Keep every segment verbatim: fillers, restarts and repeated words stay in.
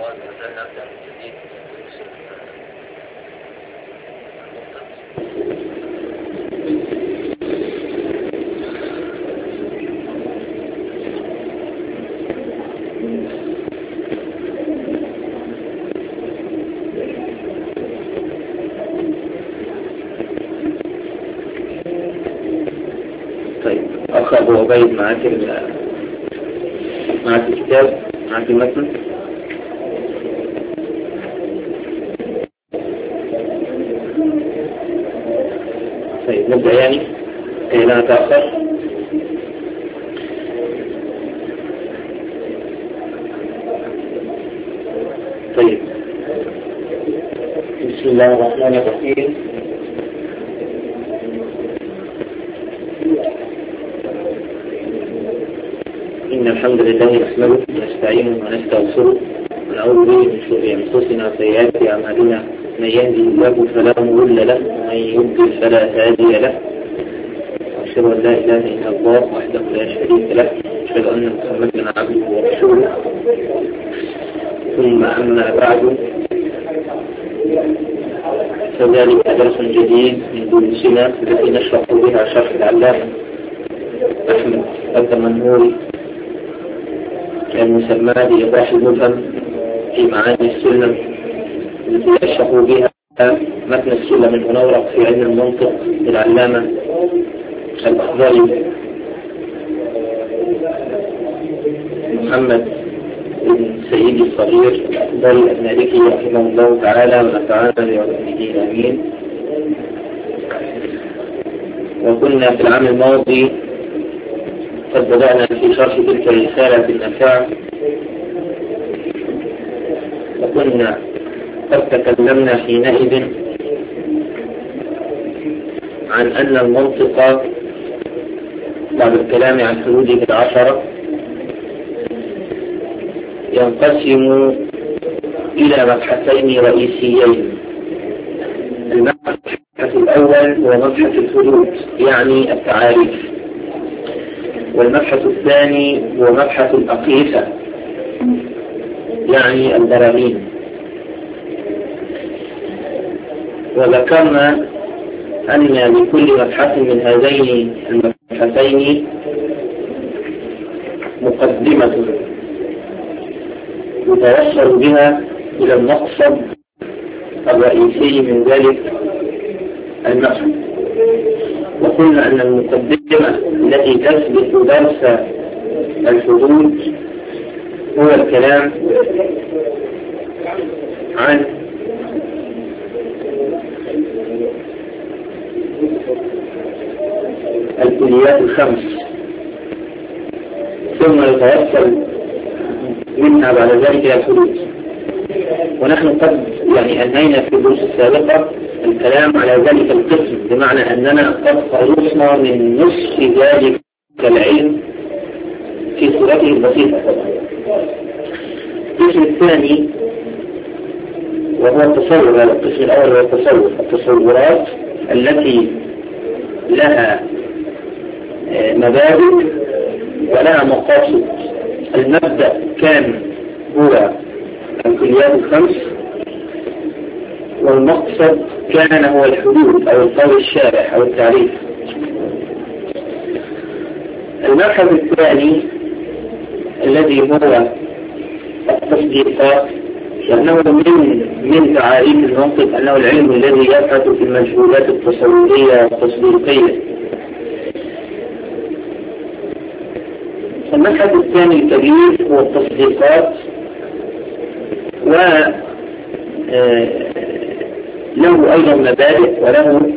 الله عز وجل نبدأ من جديد ندرس طيب أخ أبو عبيد معاك معاك الكتاب معاك المتن. طيب نبدأ يعني كي لا نتأخر. طيب بسم الله الرحمن الرحيم. إن الحمد لله نحمده ونستعينه ونستغفره ونعوذ به من شرور أنفسنا وسيئات أعمالنا، من يهدي الله فلا مضل له ومن يضلل فلا هادي له، وأشهد أن لا إله إلا الله وحده لا شريك له، وأشهد أن محمدا عبده ورسوله. ثم أما بعد، فذلك درس جديد من دروسنا التي نشرح بها شرح العلامة أحمد الدمنهوري المسمى بإيضاح المفهم في معاني السلم، التي يشرح بها متن السلم المنورق في علم المنطق للعلامة الأخضري محمد بن سيد الصغير الأخضري المالكي رحمه الله تعالى ونفعنا بعلومه آمين. وكنا في العام الماضي قد بدأنا في شرح تلك الرسالة النافعة، وكنا قد تكلمنا حينئذ عن أن المنطق بعد الكلام عن حدوده العشرة ينقسم إلى مبحثين رئيسيين. المبحث الأول هو مبحث الحدود يعني التعاريف، والمبحث الثاني هو مبحث الأقيسة يعني البراهين. وذكرنا أن لكل مبحث من هذين المبحثين مقدمة يتوصل بها إلى المقصد الرئيسي من ذلك المبحث. وقلنا أن المقدمة التي تثبت درس الحدود هو الكلام عن الكليات الخمس، ثم يتوصل منها بعد ذلك إلى الحدود. ونحن قد يعني أنهينا في الدروس السابقة الكلام على ذلك القسم، بمعنى أننا قد خلصنا من نصف ذلك العلم في صورته البسيطة. القسم الثاني وهو التصور، هذا القسم الأول هو التصور، التصورات التي لها مبادئ ولها مقاصد. المبدأ كان هو الكليات الخمس، والمقصد كان هو الحدود أو القول الشارح أو التعريف. المبحث الثاني الذي هو التصديقات، لأنه من من تعاريف المنطق أنه العلم الذي يبحث في المجهولات التصورية والتصديقية. المبحث الثاني الكبير هو التصديقات، و له أيضا مبادئ وله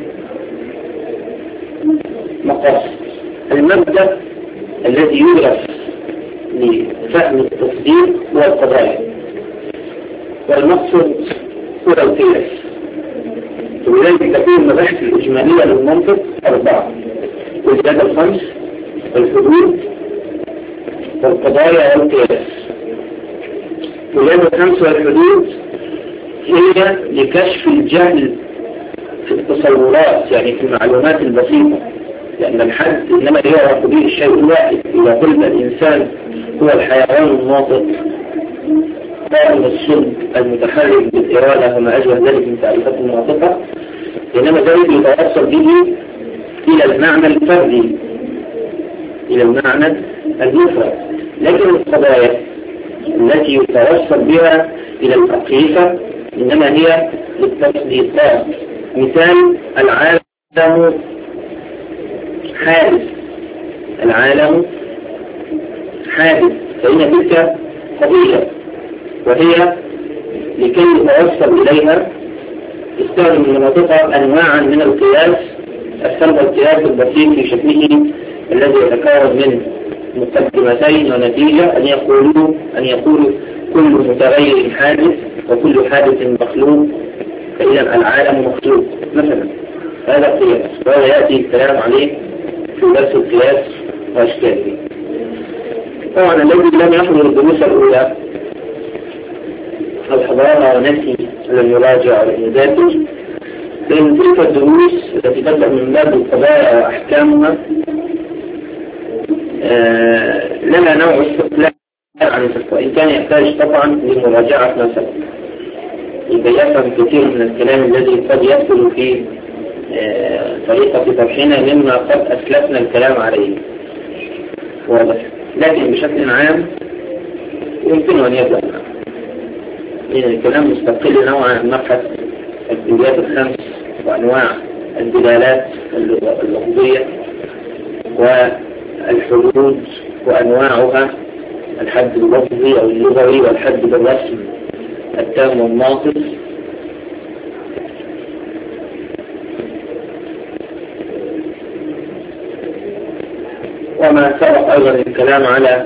مقاصد. المبدأ الذي يدرس لفهم التصديق هو القضايا، والمقصد هو القياس. ولذلك تكون المباحث الإجمالية للمنطق أربعة: الزيادة الخمس، الحدود، والقضايا والقياس. الزيادة الخمس والحدود هي لكشف الجهل في التصورات، يعني في المعلومات البسيطة، لأن الحد إنما يعرف به الشيء الواحد. إذا قلت الإنسان هو الحيوان الناطق القائم والصلب المتحرك بالإرادة وما أشبه ذلك من تعريفات المناطقة، إنما ذلك يتوصل به إلى المعنى الفردي، إلى المعنى المفرد. لكن القضايا التي يتوصل بها إلى الحقيقة إنما هي للتصديقات. مثال: العالم حادث، العالم حادث، فإن تلك قضية، وهي لكي يتوصل إليها استخدم المناطق أنواعا من القياس. السلب القياس البسيط في شكله الذي يتكون من مقدمتين ونتيجة، أن يقولوا أن يقولوا كل متغير حادث وكل حادث مخلوق، فإذا العالم مخلوق مثلا. هذا قياس، وهذا يأتي الكلام عليه في درس القياس وأشكاله. طبعا الذي لم يحضر الدروس الأولى أو حضرها ونسي لم يراجع ولم يذاكر، فإن تلك الدروس التي تبدأ من باب القضايا وأحكامها آه لها نوع استقلال عن الفقه، وإن كان يحتاج طبعا لمراجعة ما سبق لكي يفهم كثير من الكلام الذي قد يدخل في آه طريقة طرحنا مما قد أسلفنا الكلام عليه. واضح؟ لكن بشكل عام يمكن أن يبدأ لأن الكلام مستقل نوعا عن مبحث الكليات الخمس وأنواع الدلالات اللفظية والحدود وأنواعها، الحد اللفظي أو اللغوي والحد بالرسم التام والناقص، وما سبق أيضا الكلام على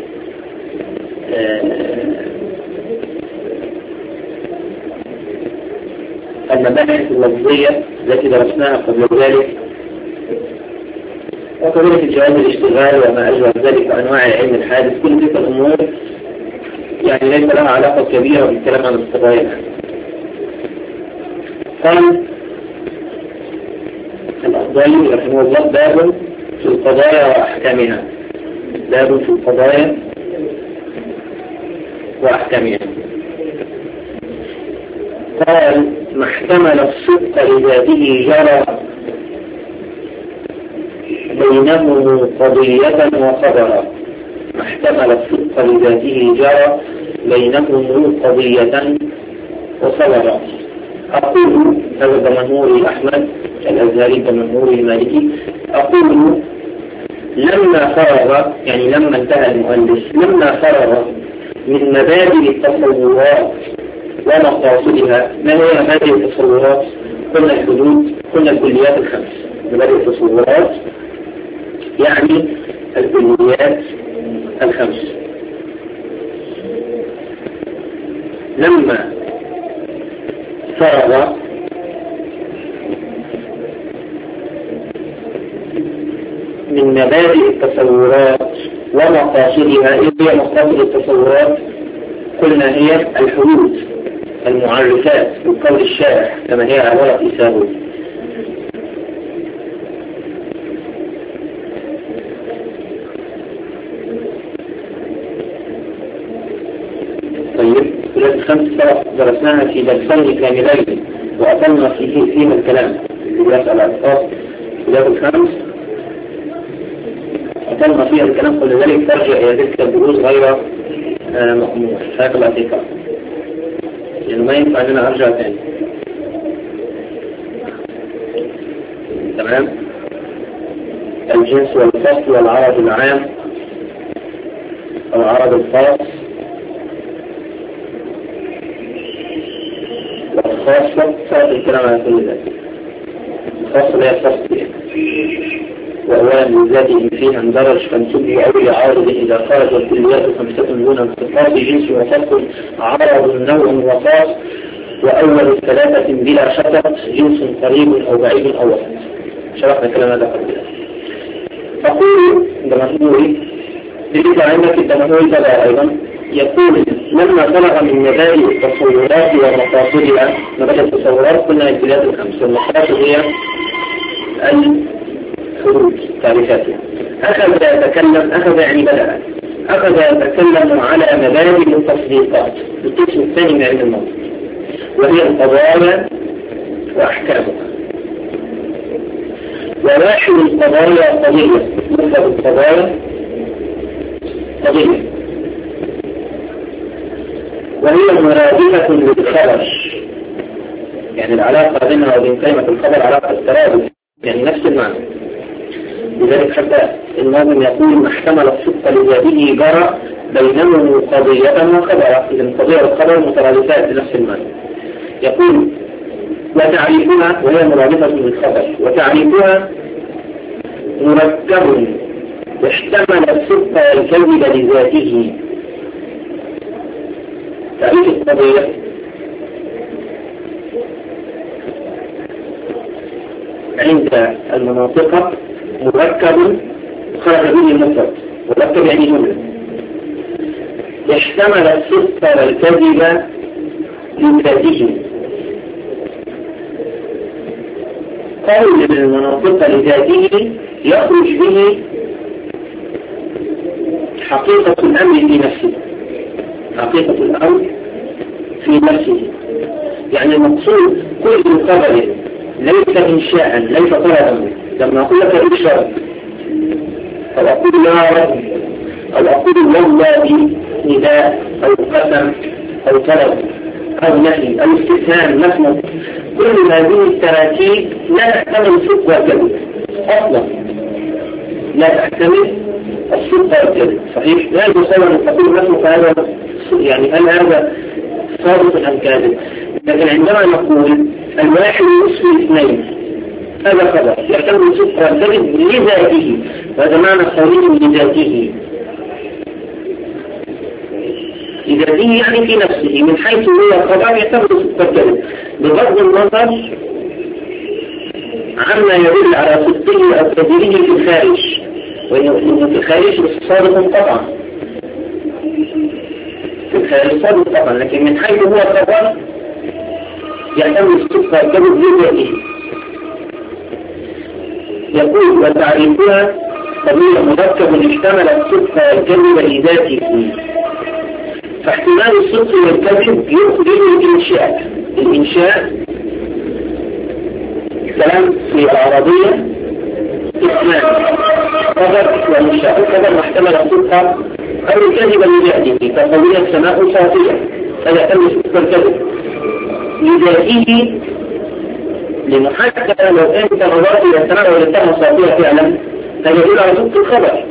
المباحث اللفظية التي درسناها قبل ذلك، وكذلك جواز الاشتغال وما أشبه ذلك وأنواع العلم الحادث. كل تلك الأمور يعني ليس لها علاقة كبيرة بالكلام عن القضايا. قال الأخضري رحمه الله: باب في القضايا وأحكامها. باب في القضايا وأحكامها. قال: ما احتمل الصدق لذاته جرى بينهم قضية وخبرا. ما احتمل الصدق لذاته جرى بينهم قضية وخبرا. أقول هذا الدمنهوري أحمد الأزهري الدمنهوري المالكي، أقول لما فرغ، يعني لما انتهى المؤلف، لما فرغ من مبادئ التصورات ومقاصدها. ما هي مبادئ التصورات؟ قلنا الحدود، قلنا الكليات الخمس. مبادئ التصورات يعني الكليات الخمس. لما فرغ من مبادئ التصورات ومقاصدها. إيه هي مقاصد التصورات؟ قلنا هي الحدود، المعرفات بالقول الشارح كما هي على ورق إساهو. طيب، كليات الخمس درسناها في درسين كاملين وأطلنا فيه فيها الكلام. اللي يسأل عن الخاص كليات الخمس أطلنا فيها الكلام، كل ذلك ترجع إلى تلك الدروس غير مأمور هذا الاعتقاد، يعني ما ينفع لنا أرجع تاني. تمام؟ الجنس والفصل والعرض العام والعرض الخاص والخاصة، سأل الكلام على كل ذلك. الخاصة لا يفصل وأولا لذاته فيها اندرج فانسبه أو لعارض إذا خرج الكليات خمسة دون انتقاص جنس وفصل عرض نوع وخاص، وأول ثلاثة بلا شطط جنس قريب أو بعيد أو وسط. شرحنا كلام هذا قبل ذلك. فقول الدمنهوري لذلك عندك الدمنهوري تبع أيضا يقول لما فرغ من مبادئ التصورات ومقاصدها. مبادئ التصورات قلنا الكليات الخمس، والمقاصد هي الحدود تعريفاتها. أخذ يتكلم، أخذ يعني بدأ أخذ يتكلم على مبادئ التصديقات القسم الثاني من علم المنطق، وهي القضايا وأحكامها. وواحد القضايا قضية، مفرد القضايا قضية، وهي مرادفة للخبر، يعني العلاقة بينها وبين كلمة الخبر علاقة ترادف، يعني نفس المعنى. لذلك حتى الناظم يقول ما احتمل الصدق لذاته جرى بينهم قضية وخبرة، إذا القضية والخبر مترادفات بنفس المعنى. يقول وتعريفها، وهي مرادفة للخبر، وتعريفها مركب واحتمل الصدق والكذب لذاته. تعريف القضية عند المناطق مركب خرج به المفرد، مركب يعني جملة، يحتمل الصدق والكذب لذاته. قول المناطق لذاته يخرج به حقيقة الأمر في نفسه، حقيقة الأمر في نفسه، يعني المقصود كل خبر ليس إنشاء ليس طلبا. لما أقول لك إنشاء أو أقول يا رب أو أقول والله نداء أو قسم أو طلب أو نهي أو استفهام مثلا، كل هذه التراكيب لا تحتمل الصدق والكذب أصلا، لا تحتمل الصدق والكذب. صحيح؟ لا يصور أن تقول مثلا فهذا يعني هل هذا صادق أم كاذب؟ لكن عندما نقول الواحد يسوي اثنين، هذا خبر يحتمل الصدق والكذب لذاته، وهذا معنى صريح لذاته. لذاته يعني في نفسه، من حيث هو خبر يحتمل الصدق والكذب بغض النظر عما يدل على صدقه أو كذبه في الخارج، وإنه في الخارج صادق قطعا، في الخارج صادق قطعا، لكن من حيث هو خبر يحتمل الصدق والكذب لذاته. يقول وتعريفها قضية مركب احتمل الصدق والكذب لذاته، فاحتمال الصدق والكذب يخرج الإنشاء. الإنشاء كلام في العربية اسمان، خبر وإنشاء. الخبر محتمل الصدق أو الكذب لذاته، فقضية السماء صافية، هذا يحتمل الصدق والكذب لذاته، لأنه حتى لو أنت نظرت إلى السماء وجدتها صافية فعلا هذا يدل على صدق الخبر.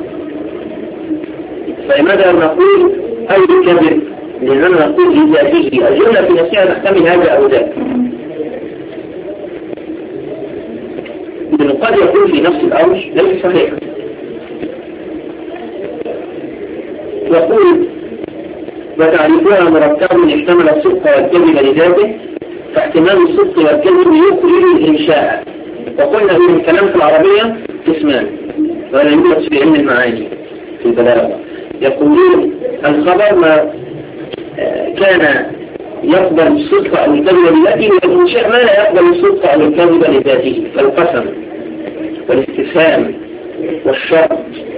فلماذا نقول أو الكذب؟ لأننا نقول لذاته، الجملة في نفسها تحتمل هذا أو ذاك، لأنه قد يكون في نفس الأمر ليس صحيح. يقول وتعريفها مركب يحتمل الصدق والكذب لذاته، فاحتمال الصدق والكذب يخرج الإنشاء. وقلنا إن الكلام في العربية قسمان، ولا يوجد في علم المعاني في البلاغة. يقولون الخبر ما كان يقبل الصدق أو الكذب لذاته، والإنشاء ما لا يقبل الصدق أو الكذب لذاته، فالقسم والاستفهام والشرط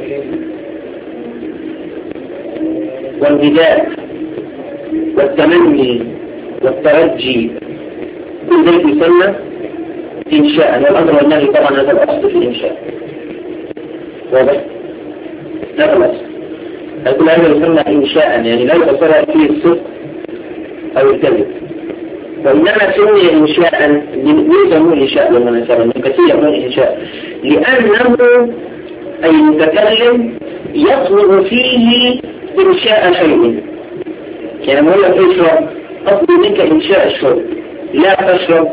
والنداء والتمني والترجي كل ذلك يسمى إنشاء. والأمر والنهي طبعا هذا الأصل في الإنشاء، واضح؟ هذا الأصل، كل هذا يسمى إنشاء، يعني لا يتصرف فيه الصدق أو الكذب. وإنما سمي إنشاء، ليس مو إنشاء لما نسأل من كثير من إنشاء، لأنه أي المتكلم يطلب فيه إنشاء شيء. يعني ما يقول اشرب، أطلب منك إنشاء الشرب، لا تشرب،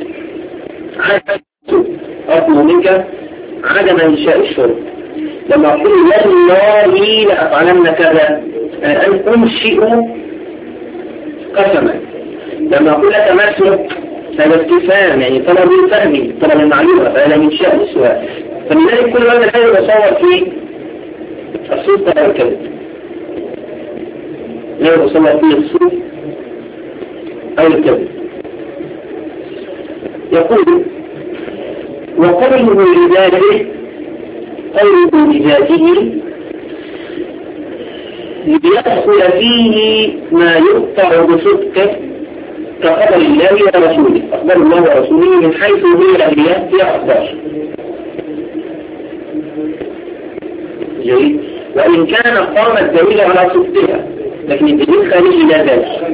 أطلب منك عدم إنشاء الشرب. لما أقول والله لأفعلن كذا، أن أنشئ قسما. لما أقول لك مسلك، هذا استفهام، يعني طلب الفهم، طلب المعلومة، فهذا من شأن السؤال. فلذلك كل هذا لا يتصور في الصدق أو الكذب، لا يتصور فيه الصدق أو الكذب. يقول وقوله لذاته، قوله لذاته ليدخل فيه ما يقطع بصدقه كخبر الله ورسوله. أخبار الله ورسوله من حيث هي الأنبياء هي أخبار. جيد. وإن كان قام الدليل على صدقها لكن الدليل خارج إلى ذلك.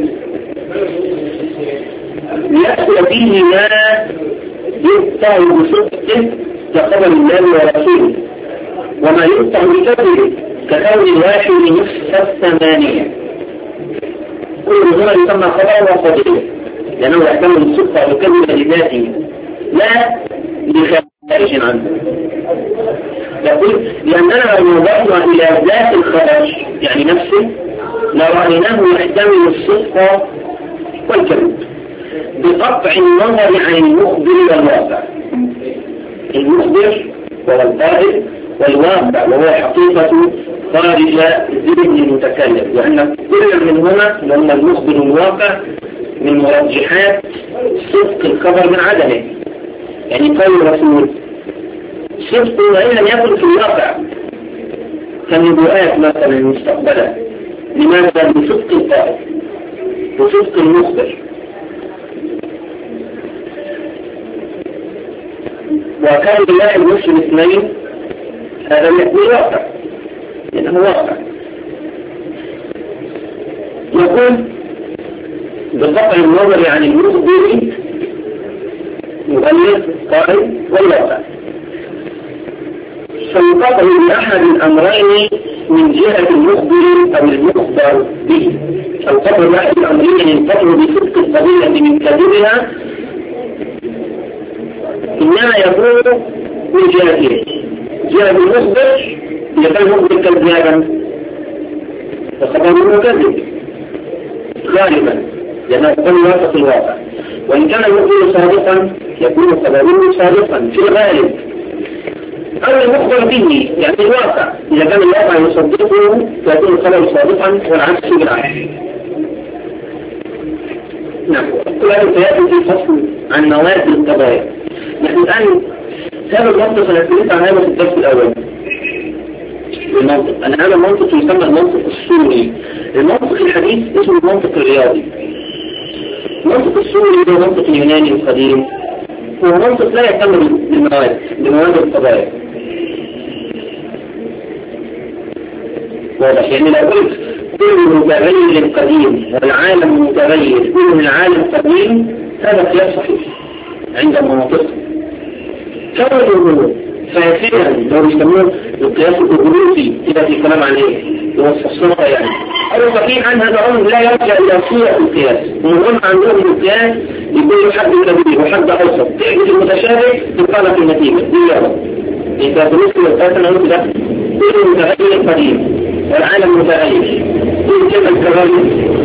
ليدخل فيه ما يقطع بصدقه كخبر الله ورسوله وما يقطع بكذبه ككون الواحد نصف الثمانية. كل هنا يسمى خبر وصديق لأنه يحتمل الصدق وكذب لذاته لا لخارج عنه. يقول لأننا لو نظرنا إلى ذات الخبر يعني نفسه لرأيناه يحتمل الصدق والكذب بقطع النظر عن المخبر والواقع. المخبر هو القائل والواقع وهو حقيقة خارج ذهن المتكلم لأن كل منهما لأن المخبر والواقع من مرجحات صدق الخبر من عدمه. يعني قول الرسول صدق وإن لم يكن في الواقع كالنبوءات مثلا المستقبلة. لماذا؟ بصدق القائل بصدق المخبر. وكان الله المسلم اثنين هذا يكون واقع لأنه واقع. يقول بقطع النظر عن المخبر مبلغ قائل والواقع فيقطع بأحد الأمرين من جهة المخبر أو المخبر به. أو قطع بأحد الأمرين ينقطع بصدق القضية من كذبها إنما يكون من جهتين. جهة المخبر يكون مخبر كذابا فخبره مكذب غالبا لأنه يكون واسط الواقع. وإن كان المخبر صادقا يكون خبره صادقا في الغالب. أو المخبر به يعني الواقع إذا كان الواقع يصدقه فيكون الخبر صادقا والعكس بالعكس. نعم. كل هذا سيأتي في فصل عن مواد القضايا. نحن الآن هذا المنطق سنتكلم عن هذا في الدرس الأول. المنطق أنا هذا المنطق يسمى المنطق السوري. المنطق الحديث اسمه المنطق الرياضي. المنطق السوري هو منطق اليوناني القديم. هو منطق لا يهتم بالمواد بمواد القضايا. واضح يعني لو قلت كل متغير قديم والعالم متغير كل العالم قديم هذا قياس صحيح عند المناطق. كونه فاسدا لو يسموه القياس الأغلوسي إذا في كلام عليه يوصفصنها يعني أو صحيح عن هذا الأمر لا يرجع إلى صورة القياس. ومهم عندهم القياس يكون حد كبير وحد أوسط تعجز المتشابه تطلع في النتيجة دي يرى إذا بالنسبة للقياس أنا قلت ده كل متغير قديم والعالم متغير كل كلمة تغير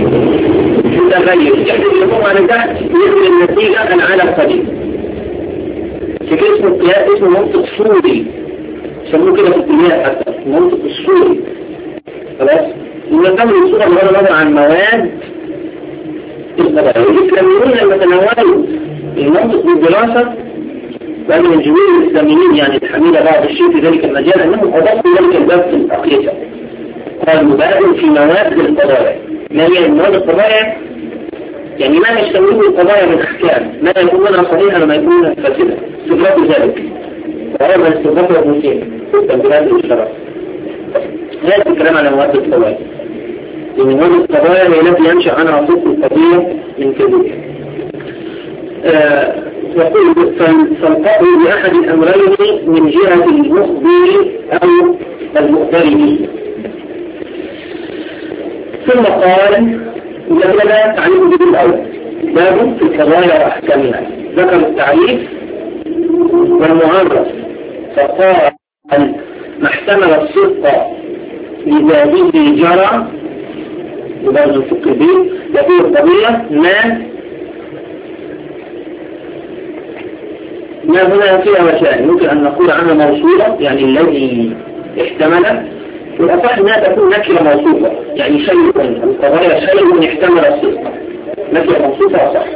متغير يحدث يقوم على ده يجب النتيجة العالم قديم. في اسم القياس اسمه منطق سوري يسموه كده في الكيمياء حتى المنطق السوري. خلاص نكمل الصورة بغض النظر عن مواد القضايا. الإسلاميون لما تناولوا المنطق بالدراسة وهذا من جميع الإسلاميين يعني الحميلة بعض الشيء في ذلك المجال أنهم أضافوا ذلك الباب في الأقيسة. قالوا باب في مواد القضايا. ما هي مواد القضايا؟ يعني ما يشتمله القضايا من أحكام ما يكون منها صحيحا وما يكون فاسدا استغراق ذلك وهذا استغراق المسيح تنبيهات الشرع. هذا الكلام على مواد القضايا لأن مواد القضايا هي التي ينشأ عنها صدق القضية من كذبها. آه يقول فالقطع بأحد الأمرين من جهة المخبر أو المخبر به. ثم قال لماذا تعريف به الأول باب في القضايا وأحكامها. ذكر التعريف والمعرف فقال ما احتمل الصدق لذاته جرى وبرضه الفقه به يقول القضية ما ما هنا فيها وشأن ممكن أن نقول عنها موصولة يعني الذي احتمل والأصح أنها تكون نكرة موصوفة يعني شيء القضايا شيء يحتمل الصدق نكرة موصوفة صح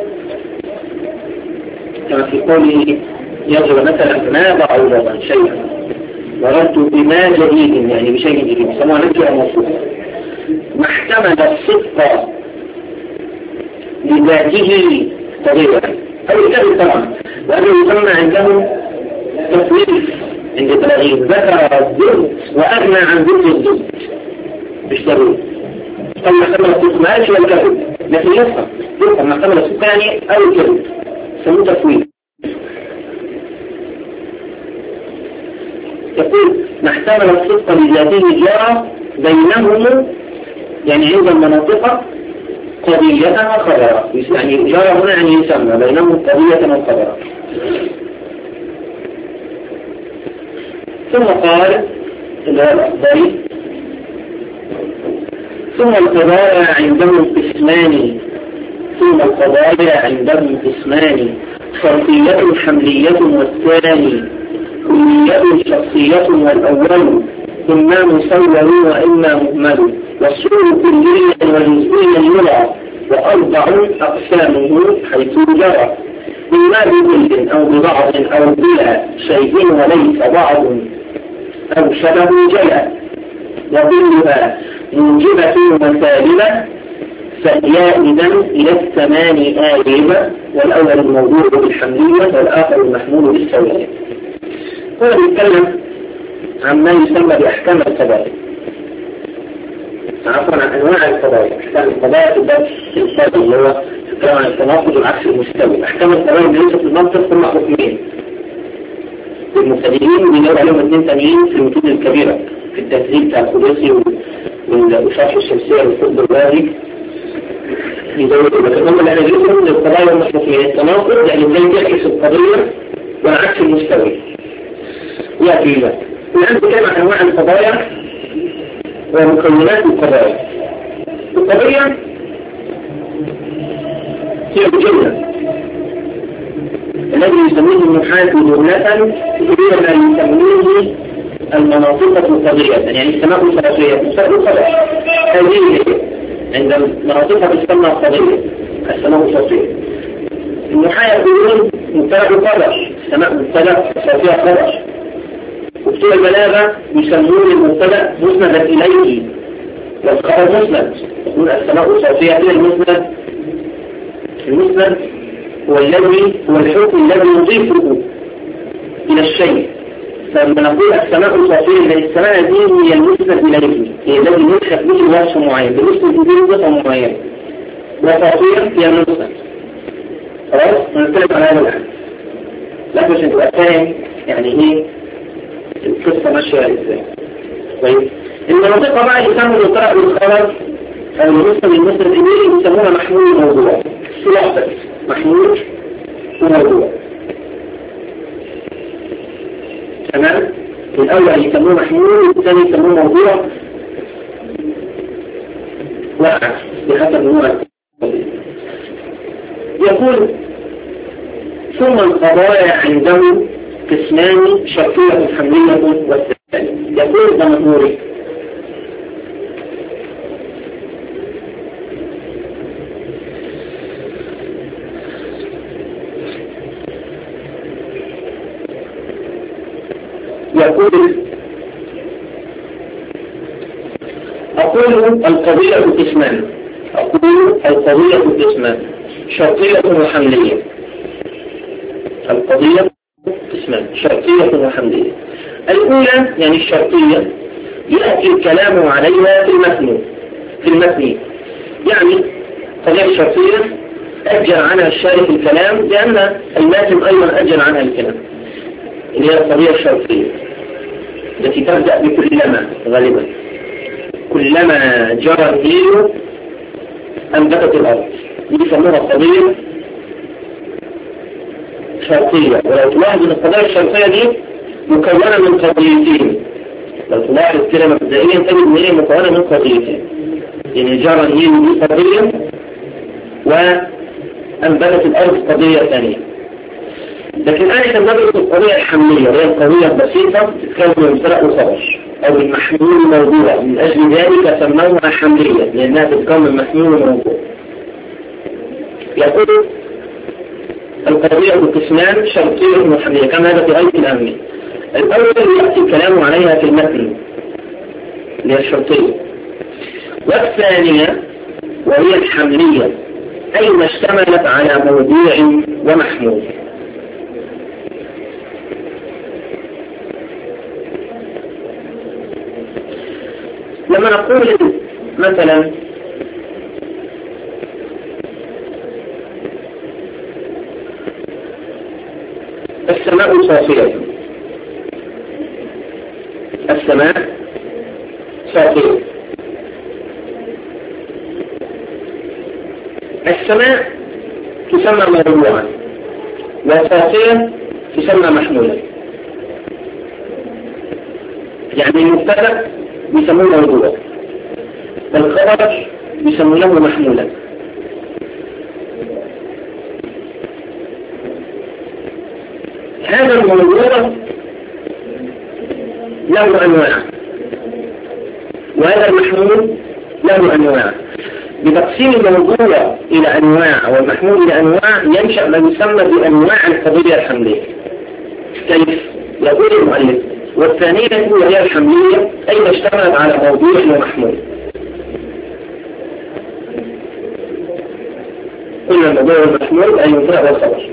كما في قوله يجب مثلا ما بعوضا شيئا وردت بما جديد يعني بشيء جديد يسموها نكرة موصوفة. ما احتمل الصدق لذاته قضية أو الكذب طبعا، وهذا يسمى عندهم تفويض عند البلاغيين، ذكر الزهد وأغنى عن ذكر الزهد مش ضروري. طب ما احتمل الصدق ما قالش والكذب، لكن يفهم يفهم ما احتمل الصدق يعني أو الكذب سموه تفويض. يقول ما احتمل الصدق لذاته جرى بينهم، يعني عند المناطق قضية وخبرة، يعني جرى هنا يعني يسمى بينهم قضية وخبرة. ثم قال الأخضر ثم القضايا عندهم قسمان ثم القضايا عندهم قسمان شرطية حملية والثاني كلية شخصية والأول إما مصور وإما مهمل والصور كليا وجزئيا يرى وأربع أقسامه حيث جرى إما بكل أو ببعض أو بلا شيء وليس بعض أو شبه جلا وكلها موجبة وسالبة فهي إذن إلى الثمان آلبة والأول الموضوع بالحملية والآخر المحمول بالسوية. هو بيتكلم عن ما يسمى بأحكام القضايا، عفوا عن أنواع القضايا. أحكام القضايا في الدرس الثاني اللي هو يتكلم عن التناقض والعكس المستوي. أحكام القضايا ليست في المنطق ثم حكمين المبتدئين بيدور عليهم اثنين تانيين في المتون الكبيرة في التسجيل بتاع القدسي والشرح الشمسية والقطب الباري يدوروا هم اللي أنا جيتهم للقضايا والمحكمين. التناقض يعني ازاي تعكس القضية والعكس المستوي. يأتي ذلك الآن نتكلم عن أنواع القضايا ومكونات القضايا. القضية هي الجملة الذي يسميه النحاة جملة هي ما يسميه المناطق القضية، يعني السماء الصرفية السماء الصرفية هذه عند المناطق تسمى القضية السماء الصرفية. النحاة يقولون مبتدأ قدر، السماء مبتدأ الصرفية قدر. وبتوع البلاغة يسمون المبتدأ مسندا إليه والخبر مسند، يقول السماء الصرفية هي المسند. المسند هو الذي هو الحكم الذي يضيفه إلى الشيء. فلما نقول السماء الصرفية من السماء دي هي المسند إليه، هي الذي ينشأ به وصف معين بمسند به صفة معينة، وصرفية هي المسند. خلاص نتكلم عن هذا الآن لكن عشان تبقى فاهم يعني ايه القصة ماشية ازاي. طيب المناطق بقى يسموا الطرق بالخبر او المسند المسند إليه يسمونها محمول الموضوع. سلاحة محمول وموضوع. تمام. الأول يسموه محمول والثاني يسموه موضوع وقع بحسب نوع. يقول ثم القضايا عنده قسمان شرطية حملية والثاني. يقول ده مهموري يقول أقول القضية قسمان أقول القضية قسمان شرطية وحملية. القضية قسمان شرطية وحملية. الأولى يعني الشرطية يأتي الكلام عليها في المتن في المتن يعني قضية الشرطية أجل عنها الشارح الكلام لأن الماتن أيضا أجل عنها الكلام اللي هي القضية الشرطية التي تبدأ بكلما غالبا كلما جرى النيل أنبتت الأرض دي يسموها قضية شرطية. ولو تلاحظ أن القضية الشرطية دي مكونة من قضيتين، لو تلاحظ كده مبدئيا تجد أن هي مكونة من قضيتين، يعني جرى النيل دي قضية وأنبتت الأرض قضية ثانية. لكن أنا كان ندرس القضية الحملية وهي القضية البسيطة تتكون من مبتدأ وخبر أو من محمول وموضوع، من أجل ذلك سموها حملية لأنها تتكون من محمول وموضوع. يقول القضية قسمان شرطية وحملية كما هذا في غاية الأهمية. الأول يأتي الكلام عليها في المتن اللي هي الشرطية، والثانية وهي الحملية، أي ما اشتملت على موضوع ومحمول. لما نقول مثلا السماء صافية، السماء صافية، السماء تسمى موضوعا والصافية تسمى محمولا. يعني المبتدأ بيسموه موضوع والخبر بيسمونه محمولا. هذا الموضوع له أنواع وهذا المحمول له أنواع. بتقسيم الموضوع إلى أنواع والمحمول إلى أنواع ينشأ ما يسمى بأنواع القضية الحملية. كيف؟ يقول المؤلف والثانية وهي الحملية أي ما اشتملت على موضوع ومحمول. قلنا الموضوع والمحمول أي المبتدأ والخبر.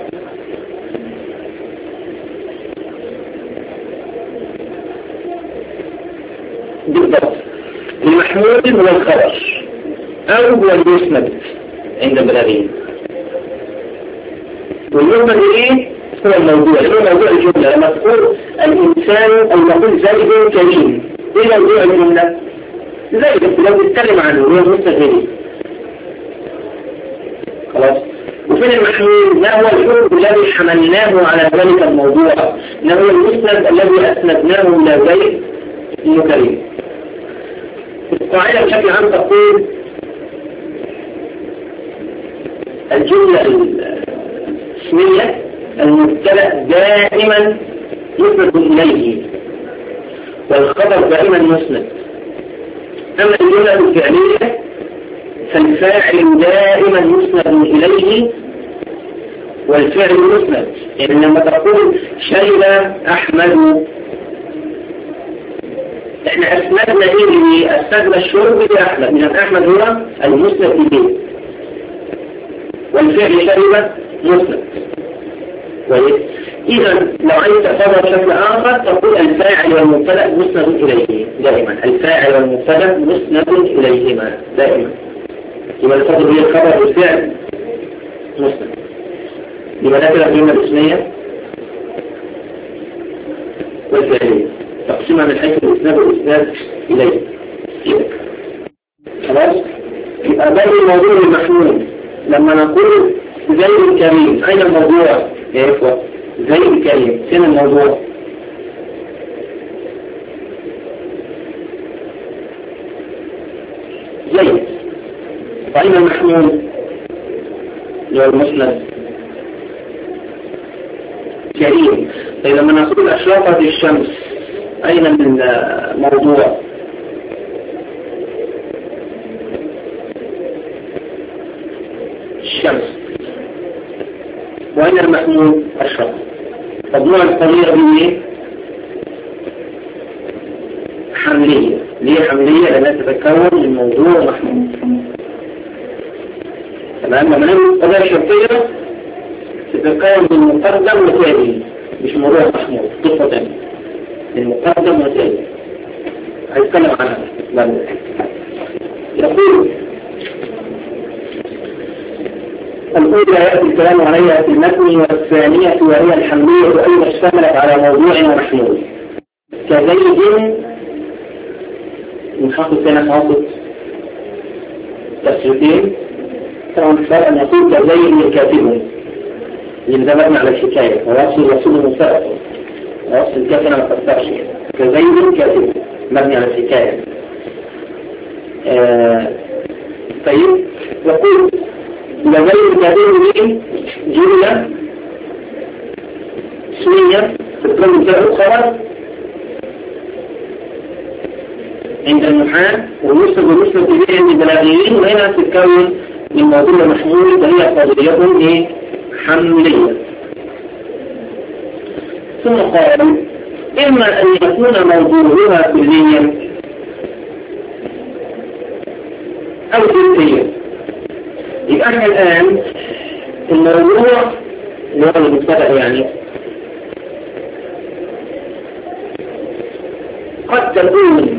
بالضبط المحمول هو الخبر أو هو المسند عند البلاغيين، والمسند إيه؟ هو الموضوع، هو موضوع الجملة. لما تقول الإنسان أو نقول زيد كريم، إيه موضوع الجملة؟ زيد لو نتكلم عنه هو المسند إيه؟ خلاص. وفين المحمول؟ ما هو الحكم الذي حملناه على ذلك الموضوع؟ ما هو المسند الذي أسندناه إلى زيد كريم؟ القاعدة بشكل عام تقول الجملة الاسمية المبتدأ دائما يسند إليه والخبر دائما مسند. أما الجملة الفعلية فالفاعل دائما مسند إليه والفعل مسند. يعني لما تقول شرب أحمد، احنا أسندنا إليه، أسندنا الشرب لأحمد، من أحمد هو المسند إليه والفعل شرب مسند. إذا لو عايز تفضل بشكل آخر تقول الفاعل والمبتدأ مسند إليه دائما، الفاعل والمبتدأ مسند إليهما دائما. يبقى الفضل هي الخبر والفعل مسند. يبقى ده كده الجملة الاسمية والفعلية تقسيمها من حيث الإسناد والإسناد إليه. خلاص؟ يبقى ده الموضوع المحمول. لما نقول زيد الكريم، أين الموضوع يا إخوة؟ زيد الكريم، فين الموضوع؟ زيد. وأين المحمول؟ هو المسند كريم. طيب لما نقول أشرقت الشمس، أين الموضوع؟ الشمس. وأين المحمول؟ الشمس. طب نوع القضية دي ايه؟ حملية. ليه حملية؟ لأنها تتكون من موضوع محمول. تمام. لما نقول قضية شرطية تتكون من مقدم وتالي، مش موضوع محمول. قصة تانية من مقدم وتالي هيتكلم عنها بعد. يقول الأولى يأتي الكلام عليها في المتن، والثانية وهي الحملية أيضا اشتملت على موضوع ومحمول. كزيد نحط هنا خاصة تسريتين. طبعا فرق أن يقول كزيد الكاتب لأن ده مبني على الحكاية ووصل الرسول المستقبل ووصل الكاتب ما تفتحش. كزيد الكاتب مبني على الحكاية. آه طيب يقول لغير الكاتب جملة اسمية تتكون من ثلاث خبر عند النحاة والمسند والمسند إليه عند البلاغيين، وهنا تتكون من موضوع محمول وهي قضية ايه؟ حملية. ثم قالوا إما أن يكون موضوعها كليا أو جنسية. يبقى احنا الآن الموضوع اللي هو المبتدأ يعني قد تكون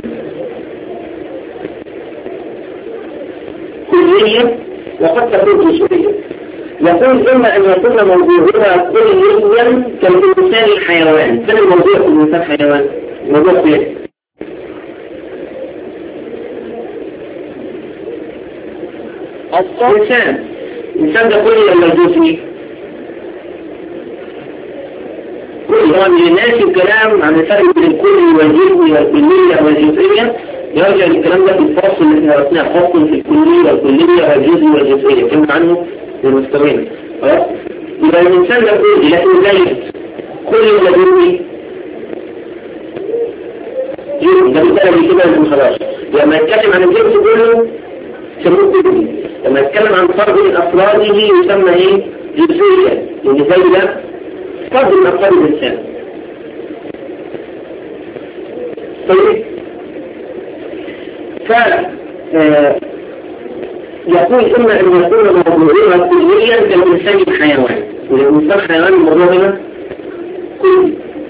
كلية وقد تكون جزئية. يقول إما أن يكون موضوعها كليا كالإنسان الحيوان. كان الموضوع في الإنسان حيوان موضوع فيه الإنسان الإنسان ده كلي ولا جزئي؟ كل هو من الناس الكلام عن الفرق بين الكلي والجزئي والكلية والجزئية يرجع للكلام ده في الفصل اللي احنا رسناه، فصل في الكلية والكلية والجزئي والجزئية كلمة عنه للمستوين. خلاص؟ يبقى الإنسان ده كلي لكن جيد كلي ولا جزئي؟ جزئي. ده بالتالي كده لازم خلاص. لما يتكلم عن الجنس كله يسموه كلي. لما يتكلم عن فرد من أفراده يسمى ايه؟ جزئية. لأن زي ده فرد من أفراد الإنسان. طيب ف يقول إما أن يكون موضوعها كليا كالإنسان الحيوان. والإنسان حيوان الموضوع هنا كلي.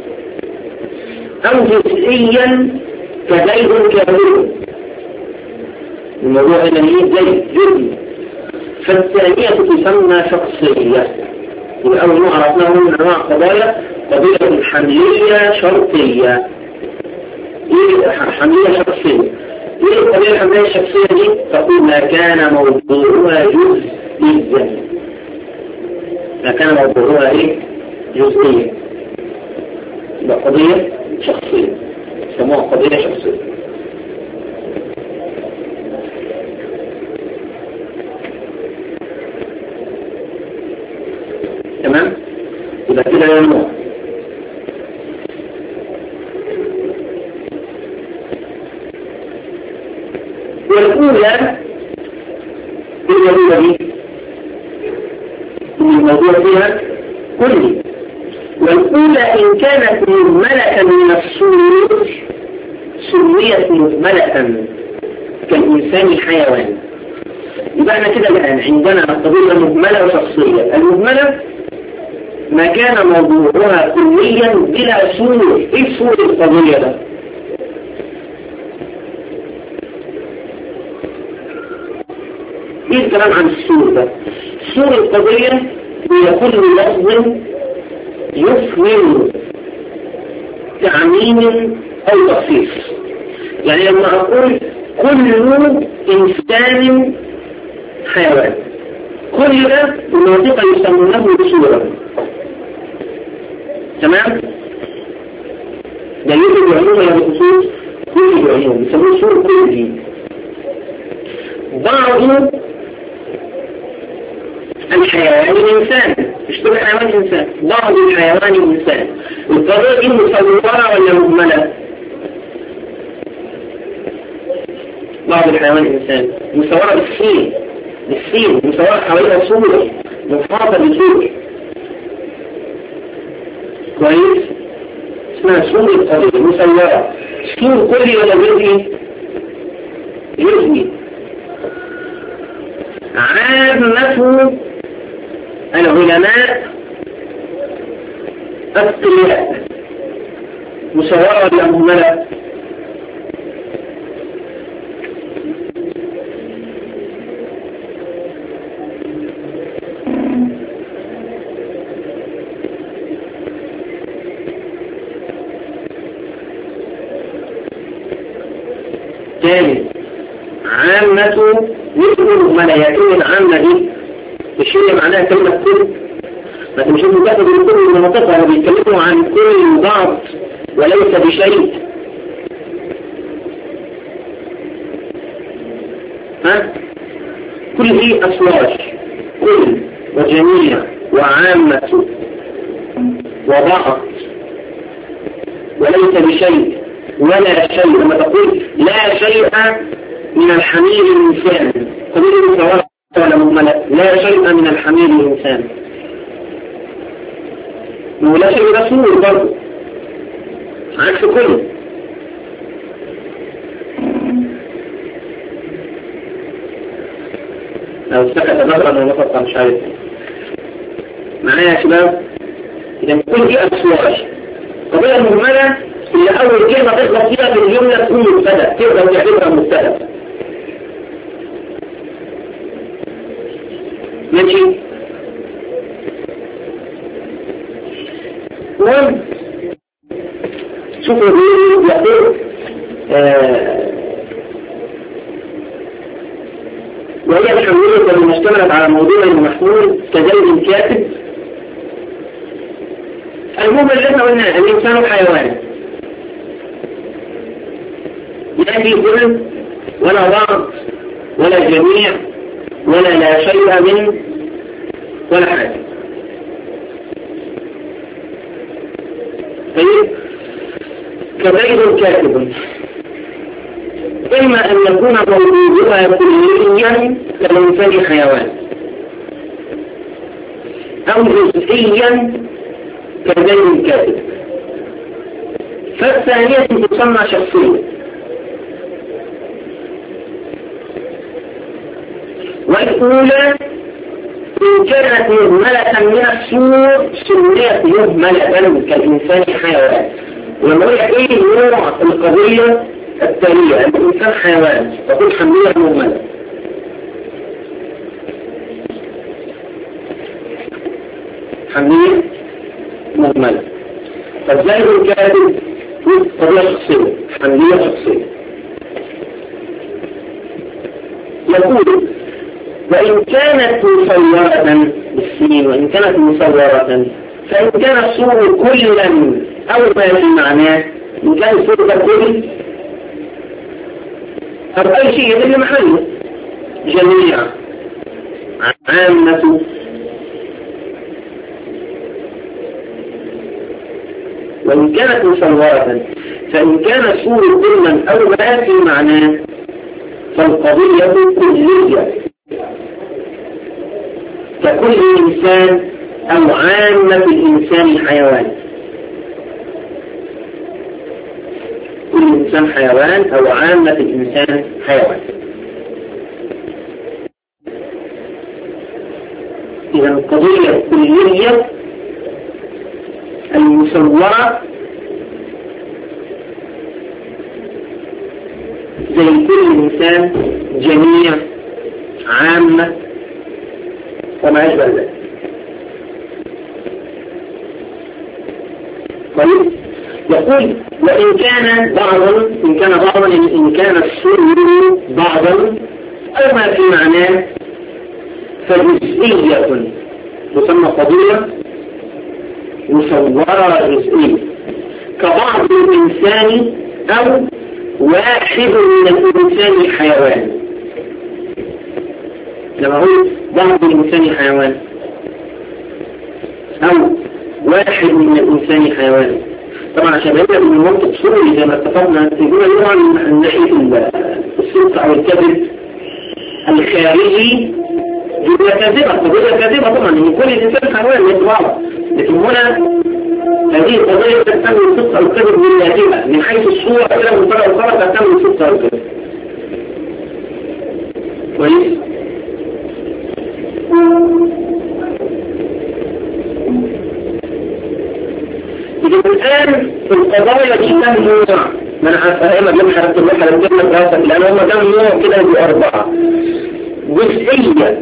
أو جزئيا كزيد كامل. الموضوع هنا ايه؟ زيد جزئي. فالثانية تسمى شخصية. والأول نوع عرفناه من أنواع قضايا قضية الحملية شرطية. إيه حملية شخصية؟ إيه القضية الحملية الشخصية دي؟ تقول ما كان موضوعها جزئيا. ما كان موضوعها إيه؟ جزئيا. يبقى قضية شخصية. يسموها قضية شخصية. تمام؟ يبقى كده يا نوع. والأولى الأولى دي الموضوع فيها كلي. والأولى إن كانت مهملة من الصور سميت مهملة كالإنسان الحيوان. يبقى احنا كده الآن عندنا قضية مهملة وشخصية. المهملة ما كان موضوعها كليا بلا صور. ايه صور القضية ده؟ ايه الكلام عن الصور ده؟ صور القضية هي كل لفظ يفهم تعميم او تخصيص. يعني لما اقول كل انسان حيوان، كل ده المنطقة يسمونه صورة. تمام؟ ده يوجد بعلوم ولا بخصوص؟ كل بعلوم يسموه صور كل. بعض الحيوان الإنسان اشتبه الحيوان الإنسان. بعض الحيوان الإنسان. القضية دي مصورة ولا مهملة؟ بعض الحيوان الإنسان مصورة بالسين بالسين مصورة حواليها صورة مفاضة بالصور. كويس؟ اسمها صورة قضية مصورة. صور كلي ولا جزئي؟ جزئي. عامة العلماء الطلاء مصورة ولا مهملة؟ ثاني عامة يقول ملايين عامة دي الشيء معناها كلمة كل. ما مش مجرد الكل من منطقة هم بيتكلموا عن كل بعض وليس بشيء. ها كل دي أصوات كل وجميع وعامة وبعض وليس بشيء ولا شيء. لما تقول لا شيء من الحمير الإنسان قبيل مصورة ولا مهملة؟ لا شيء من الحمير الإنسان. ولا شيء رسول برضه عكس كله. أو سكت نظرا ونطق مش عارف. معايا يا شباب؟ إذا كل دي أصوات. القضية المهملة هي أول كلمة تخلص فيها في الجملة تكون مبتدأ، تقدر تعتبرها مبتدأ. ماشي؟ المهم شوفوا يقول آه وهي الحمولة التي اشتملت على موضوع محمول كزيد كاتب. المهم اللي احنا قلنا الإنسان حيوان، لا في كل ولا بعض ولا جميع ولا لا شيء منه ولا حاجة. طيب كزيد كاتب إما أن يكون موجودها كليا كالإنسان حيوان، أو جزئيا كزيد كاتب. فالثانية تسمى شخصية، والأولى إن كانت مهملة من السور سميت مهملة كالإنسان حيوان. ولما أقول إيه نوع القضية التالية الإنسان حيوان تقول حملية مهملة. حملية مهملة. فالزائد الكاتب قضية شخصية، حملية شخصية. يقول وإن كانت مصورة بالسين، وإن كانت مصورة فإن كان الصور كلا أو ما في معناه، إن كان الصور كل أو أي شيء يدل محله، جميع عامة وإن كانت مصورة فإن كان الصور كلا أو ما في معناه فالقضية كلية ككل إنسان أو عامة الإنسان حيوان. كل إنسان حيوان أو عامة الإنسان حيوان. إذا القضية الكلية المصورة زي كل إنسان، جميع، عامة وما أشبه ذلك. طيب يقول وإن كان بعضا إن كان بعضا إن كان السر بعضا أو ما في معناه فجزئية تسمى قضية مصورة جزئية كبعض الإنسان أو واحد من الإنسان حيوان. لما أقول بعض الإنسان حيوان أو واحد من الإنسان حيوان، طبعا عشان يبقى من منطق سوري زي ما اتفقنا يقول طبعا من ناحية الصدق أو الكذب الخارجي يبقى كاذبة، فبقى كاذبة طبعا من كل الإنسان حيوان من بعض. لكن هنا هذه القضية تستمر الصدق أو الكذب من ذاتها من حيث الصورة كده من طرف الخرق تستمر الصدق أو الكذب. كويس؟ إذا الآن في القضايا دي كم نوع؟ ما أنا هفهمها جمع حركة الله حركة الله براسك لأن هم كم نوع كده بأربعة. جزئية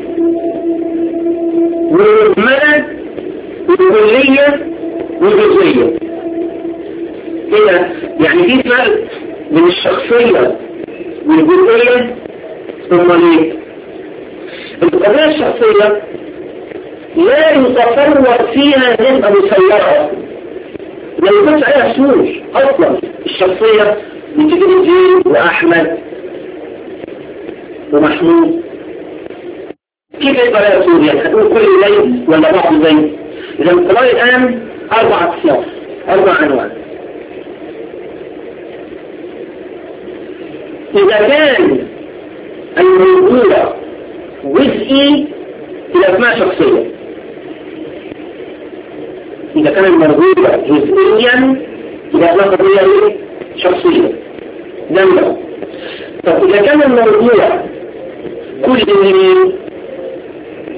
ومهملة وكلية وجزئية كده. يعني في فرق بين الشخصية والجزئية. ثم ليه؟ القضية الشخصية لا يتصور فيها نسبة مسيرة لا يكونش عليها سوش أصلا. الشخصية بتجي زيد وأحمد ومحمود كيف يبقى لها سوش؟ يعني هتقول كل زيد ولا بعض زيد؟ إذا القضايا الآن أربع أصناف، أربع أنواع. إذا كان الموضوع جزئي إلى اسمها شخصية. إذا كان الموضوع جزئيا إلى اسمها قضية شخصية. جميلة. طب إذا كان الموضوع كلي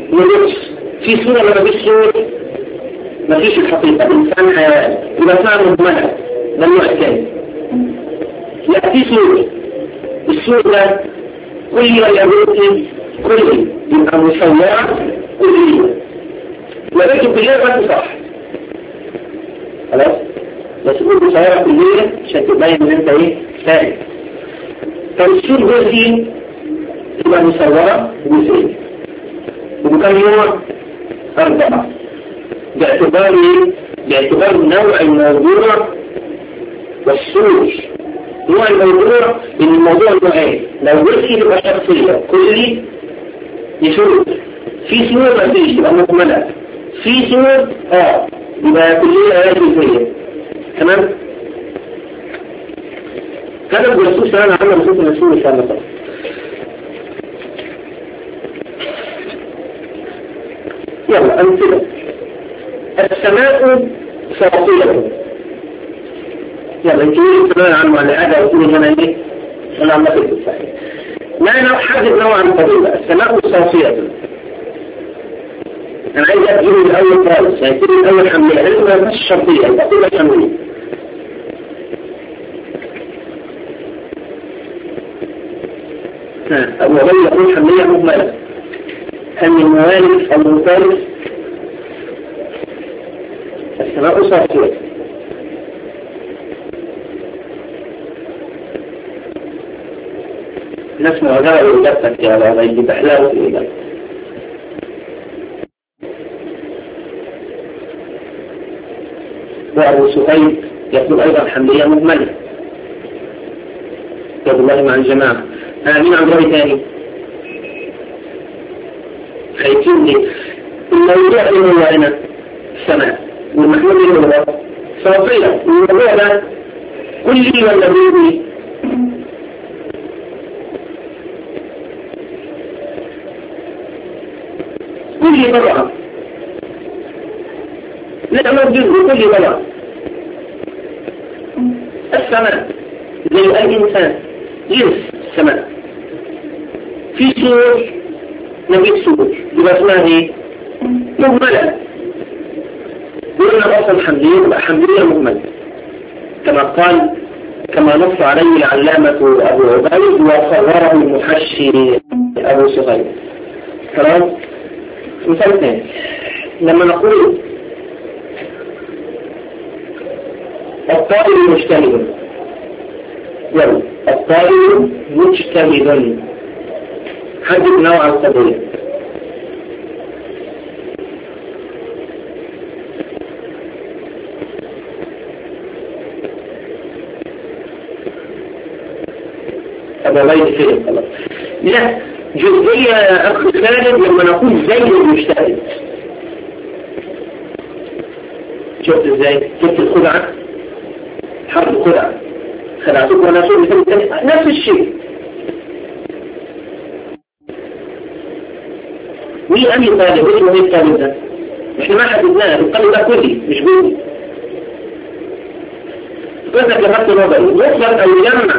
يبص في صورة ولا مفيش صورة؟ مفيش الحقيقة الإنسان حيوان يبقى اسمها مهملة. ده النوع الثاني. لا في صورة، الصورة ده كلي ولا جزئي؟ كلي، يبقى مصورة كلية. لقيته كلية بس صح خلاص، بس تقول مصورة كلية عشان تبين ان انت ايه فاهم. طب الصورة جزئي تبقى مصورة جزئية وبكم نوع؟ أربعة باعتبار ايه؟ باعتبار نوع الموضوع والصور. نوع الموضوع ان الموضوع نوعين، لو جزئي تبقى شخصية، كلي يشوف في صور ما فيش يبقى مكملة، في صور اه يبقى كلية آيات جزئية. تمام؟ كتب الرسول صلى الله عليه وسلم بصوت الرسول صلى الله عليه وسلم. يلا أمثلة. السماء صافية. يلا نجيب السماء عنه على هذا وكل هنا ايه؟ أنا عم بقول بالصحيح. لا نحدد نوعا قليلا. السماء صافية. أنا عايز أجيب الأول خالص، يعني تجيب الأول حملية، لأنه مش شرطية، يبقى كلها حملية. ها، وهي يكون حملية مهملة. هل من موالد أو مخالف؟ السماء صافية. نسمع ذلك ويجبتك يا الله يجب أحلاه في إيجاب. وأبو سهيل يقول أيضا حملية مهملة. يقول الله مع الجماعة. آمين عن رأي ثاني. خيتين لي الموضوع اللي هو هنا السماء والمحمول اللي هو صافية. الموضوع ده كلي ولا بيدي؟ كلي طبعا. لا ما بيدي كلي طبعا. السماء زي أي إنسان ينس السماء في سور نبي سور يبقى اسمها ايه؟ مهملة. قلنا أصلا حملية يبقى حملية مهملة كما قال كما نص عليه العلامة أبو عبيد وصوره المحشي أبو سهيل. تمام؟ مثال ثاني لما نقول الطائر مجتهد. يلا الطائر مجتهد. حدد نوع القضية. أبا بيت فيه خلاص. لا جزئية يا أخي خالد لما نقول زي المجتهد. شفت ازاي؟ شفت الخدعة؟ حرب الخدعة خدعتك وانا سوء نفس الشيء. مين أمي طالب؟ اسمه ايه الطالب ده؟ احنا ما حددناه، الطالب ده كلي مش بيدي. كذا كفت نظري يطلق أو يجمع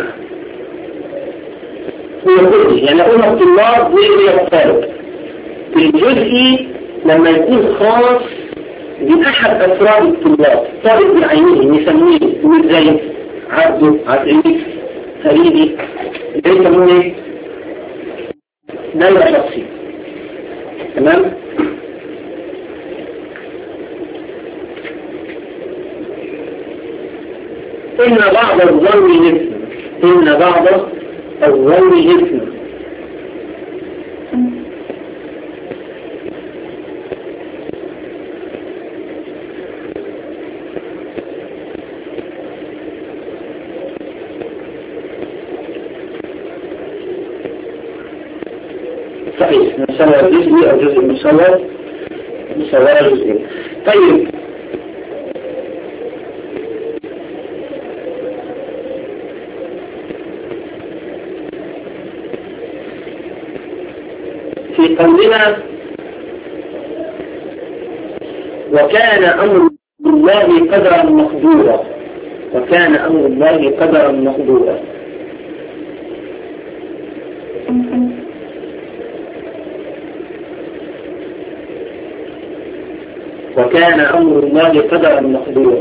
هو كلي، يعني أقول الطلاب زي الطالب. الجزئي لما يكون خاص بأحد أفراد الطلاب، طالب بعينه نسميه يقول زي عبده، عزيز، فريدي، ده يسمونه ايه؟ دايرة شخصي. تمام؟ إن بعض الظن إثم. إن بعض الظن إثم. صحيح مسألة جزئي أو جزء مسألة مسألة جزئية. طيب في قولنا وكان أمر الله قدرا مقدورا. وكان أمر الله قدرا مقدورا. وكان أمر الله قدرا مقدورا.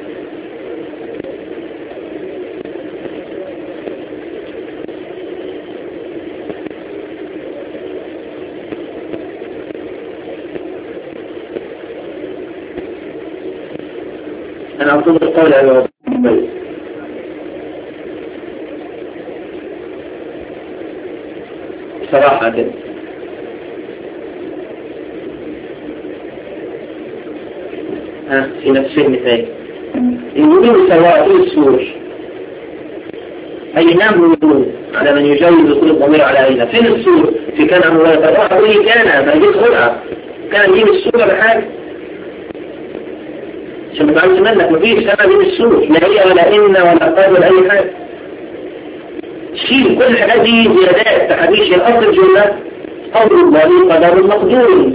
أنا أقول القول على ربي صراحة كده. ها في نفس المثال يقولون سواء في السور أي نعم يقولون على من يجوز كل الضمير على أين فين السور في كان أمر الله تبارك وتعالى كان ما يجيز خلعة كان يجيب السور بحاجة عشان ما تعرفش منك مفيش سبب من السور لا هي ولا إن ولا قاد ولا أي حاجة شيل كل الحاجات دي زيادات تحديث الأصل الجملة أمر الله قدر مقدور.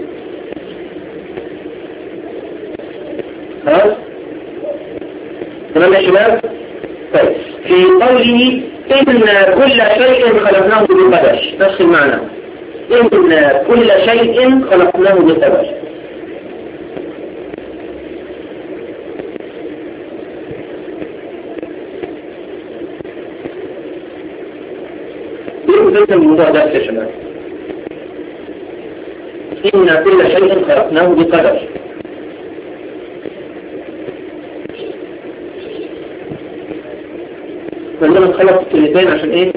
خلاص تمام يا شباب. طيب في قوله إن كل شيء خلقناه بقدر نفس المعنى إن كل شيء خلقناه بقدر. يمكن الموضوع ده يا شباب إن كل شيء خلقناه بقدر. فلما نخلق الكلمتين عشان ايه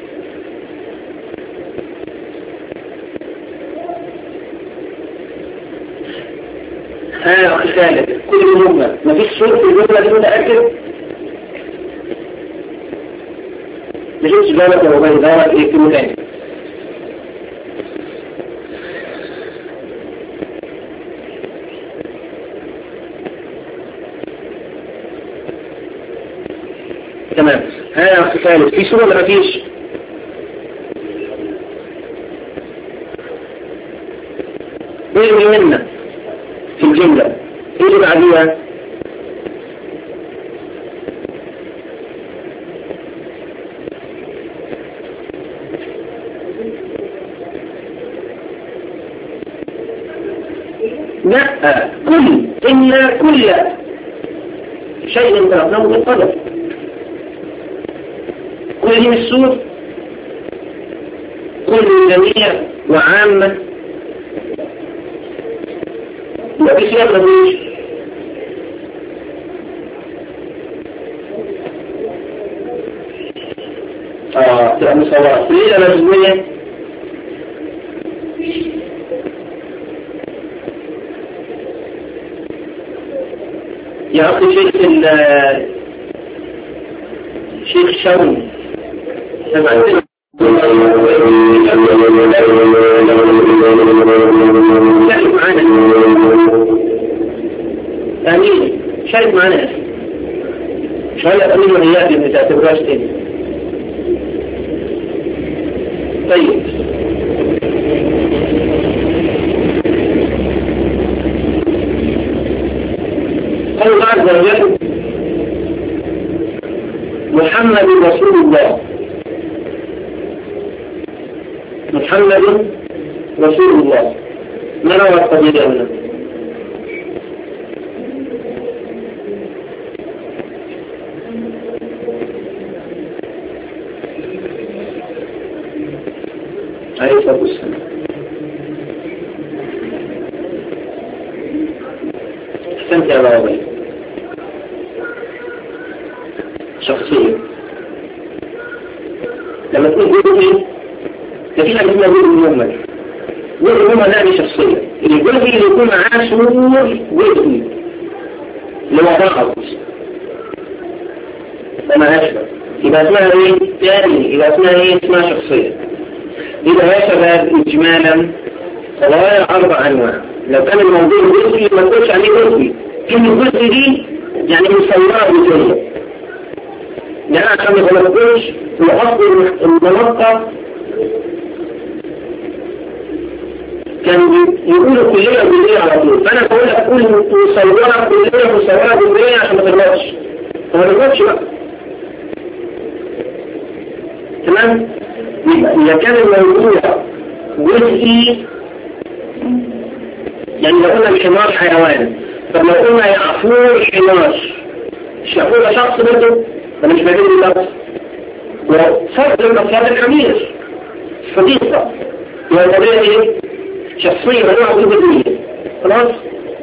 ها اخي خالد كل جملة مفيش شروط في الجملة دي متأكد مش جوابك لو باقي جوابك ايه كله تاني تمام. ها يا أخي خالد في صورة ولا مفيش؟ ايه اللي منا في الجملة؟ ايه اللي بعديها؟ لا كل إن كل شيء خلقناه بالقدر كل من السور كل جميع وعامة وفي سياق مفيش اه تبقى مصورة ليه لا مجموعية يا أخي شيخ شيخ الشاوي سمعت شارك معنا أمين شارك معنا شارك أمين وإياك لأن تعتبراش تاني. طيب قال الله عز وجل محمد رسول الله محمد رسول الله ما نوع القضية هنا عليه الصلاة والسلام. احسنت يا بابا شخصية لما تقول جزء كثيرا من جزء المهمل جزء المهمل يعني شخصية الجزء اللي يكون معاه شعور جزء لوضعه فما أشبه يبقى اسمها ايه تاني يبقى اسمها ايه اسمها شخصية. يبقى يا شباب إجمالا قضايا أربع أنواع. لو كان الموضوع جزئي ما تقولش عليه جزئي كلمة جزئي دي يعني مصورة جزئية يعني عشان ما تلقوش الأصل الملقى كان يقولوا كلية جزئية على طول فأنا بقول لك أقول مصورة كلية مصورة جزئية عشان ما تغلطش فما تغلطش بقى تمام. إذا كان الموضوع جزئي يعني لو قلنا الحمار حيوان، طب لو قلنا يعفور حمار، مش يعفور ده شخص برضه؟ أنا مش بجيب اللفظ. وفرق من أفراد الحمير صديقة وطبيعة ايه؟ شخصية مجموعة وجودية. خلاص؟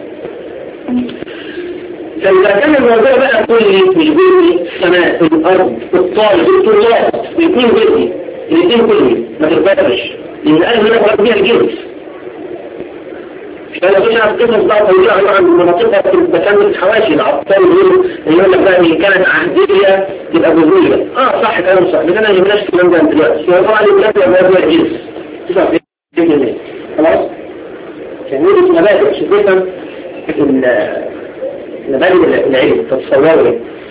فإذا كان الموضوع بقى كلي مش بيني السماء الأرض الطالب الطلاب بيكون بيني الاثنين كلي ما تقدرش لأن قال هنا قرأت بيها الجنس. مش أنا مش عارف قصص بقى طويلة عن المناطق بكامل الحواشي العطار يقولوا اللي يقول لك بقى إن كانت عهدية تبقى جزئية. اه صح كلام صح، لكن أنا ما جبناش الكلام ده دلوقتي. هو طبعا الكلام ده موضوع الجنس. تسعة في المية. خلاص؟ عشان نقول مبادئ عشان تفهم مبادئ العلم تتصوروا.